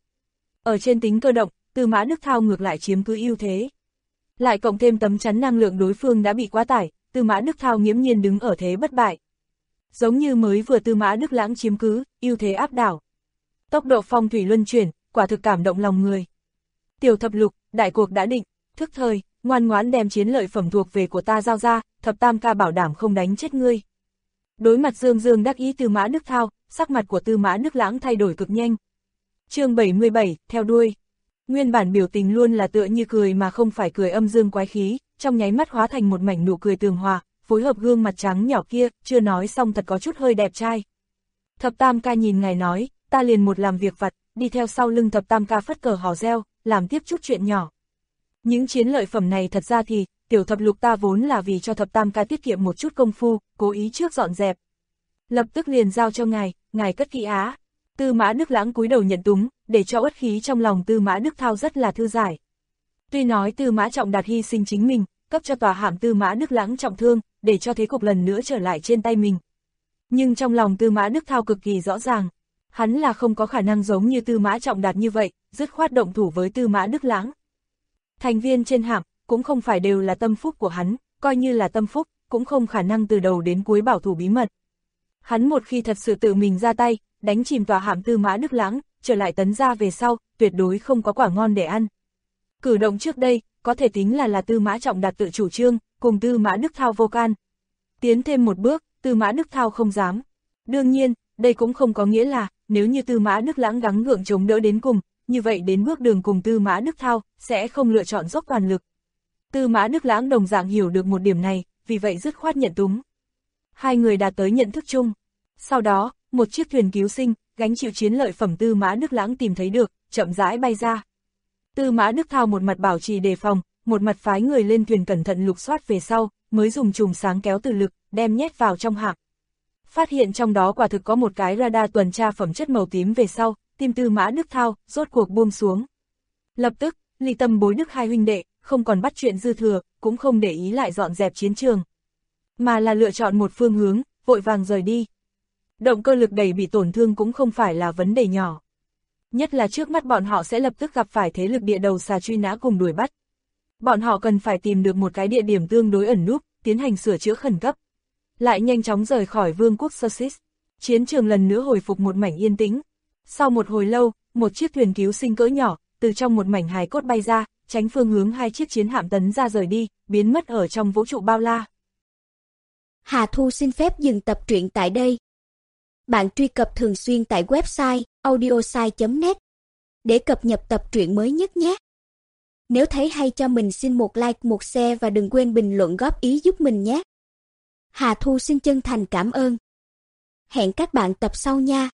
Ở trên tính cơ động, Tư Mã Nước Thao ngược lại chiếm cứ ưu thế. Lại cộng thêm tấm chắn năng lượng đối phương đã bị quá tải, Tư Mã Nước Thao nghiễm nhiên đứng ở thế bất bại. Giống như mới vừa Tư Mã Nước Lãng chiếm cứ, ưu thế áp đảo. Tốc độ phong thủy luân chuyển, quả thực cảm động lòng người. Tiểu thập lục, đại cuộc đã định, thức thời, ngoan ngoãn đem chiến lợi phẩm thuộc về của ta giao ra, thập tam ca bảo đảm không đánh chết ngươi. Đối mặt dương dương đắc ý Tư Mã Nước Thao, sắc mặt của Tư Mã Nước Lãng thay đổi cực nhanh. Chương 77, theo đuôi. Nguyên bản biểu tình luôn là tựa như cười mà không phải cười âm dương quái khí, trong nháy mắt hóa thành một mảnh nụ cười tường hòa, phối hợp gương mặt trắng nhỏ kia, chưa nói xong thật có chút hơi đẹp trai. Thập tam ca nhìn ngài nói, ta liền một làm việc vặt, đi theo sau lưng thập tam ca phất cờ hò reo, làm tiếp chút chuyện nhỏ. Những chiến lợi phẩm này thật ra thì, tiểu thập lục ta vốn là vì cho thập tam ca tiết kiệm một chút công phu, cố ý trước dọn dẹp. Lập tức liền giao cho ngài cất kỹ á. Tư Mã Nước Lãng cúi đầu nhận túng, để cho uất khí trong lòng Tư Mã Nước Thao rất là thư giải. Tuy nói Tư Mã Trọng Đạt hy sinh chính mình, cấp cho tòa hạm Tư Mã Nước Lãng trọng thương, để cho thế cục lần nữa trở lại trên tay mình. Nhưng trong lòng Tư Mã Nước Thao cực kỳ rõ ràng, hắn là không có khả năng giống như Tư Mã Trọng Đạt như vậy, dứt khoát động thủ với Tư Mã Nước Lãng. Thành viên trên hạm, cũng không phải đều là tâm phúc của hắn, coi như là tâm phúc, cũng không khả năng từ đầu đến cuối bảo thủ bí mật. Hắn một khi thật sự tự mình ra tay, đánh chìm tòa hạm Tư Mã Nước Lãng, trở lại Tấn Gia về sau, tuyệt đối không có quả ngon để ăn. Cử động trước đây, có thể tính là Tư Mã Trọng Đạt tự chủ trương, cùng Tư Mã Nước Thao vô can. Tiến thêm một bước, Tư Mã Nước Thao không dám. Đương nhiên, đây cũng không có nghĩa là, nếu như Tư Mã Nước Lãng gắng gượng chống đỡ đến cùng, như vậy đến bước đường cùng Tư Mã Nước Thao, sẽ không lựa chọn dốc toàn lực. Tư Mã Nước Lãng đồng dạng hiểu được một điểm này, vì vậy dứt khoát nhận túng. Hai người đạt tới nhận thức chung. Sau đó, một chiếc thuyền cứu sinh, gánh chịu chiến lợi phẩm Tư Mã Nước Lãng tìm thấy được, chậm rãi bay ra. Tư Mã Nước Thao một mặt bảo trì đề phòng, một mặt phái người lên thuyền cẩn thận lục soát về sau, mới dùng chùm sáng kéo từ lực, đem nhét vào trong hạm. Phát hiện trong đó quả thực có một cái radar tuần tra phẩm chất màu tím về sau, tim Tư Mã Nước Thao rốt cuộc buông xuống. Lập tức, Ly Tâm Bối Đức hai huynh đệ, không còn bắt chuyện dư thừa, cũng không để ý lại dọn dẹp chiến trường, mà là lựa chọn một phương hướng, vội vàng rời đi. Động cơ lực đẩy bị tổn thương cũng không phải là vấn đề nhỏ. Nhất là trước mắt bọn họ sẽ lập tức gặp phải thế lực địa đầu xà truy nã cùng đuổi bắt. Bọn họ cần phải tìm được một cái địa điểm tương đối ẩn núp, tiến hành sửa chữa khẩn cấp. Lại nhanh chóng rời khỏi vương quốc Sussex. Chiến trường lần nữa hồi phục một mảnh yên tĩnh. Sau một hồi lâu, một chiếc thuyền cứu sinh cỡ nhỏ, từ trong một mảnh hài cốt bay ra, tránh phương hướng hai chiếc chiến hạm Tấn Gia rời đi, biến mất ở trong vũ trụ bao la. Hà Thu xin phép dừng tập truyện tại đây. Bạn truy cập thường xuyên tại website audiosai.net để cập nhật tập truyện mới nhất nhé. Nếu thấy hay cho mình xin một like, một share và đừng quên bình luận góp ý giúp mình nhé. Hà Thu xin chân thành cảm ơn. Hẹn các bạn tập sau nha.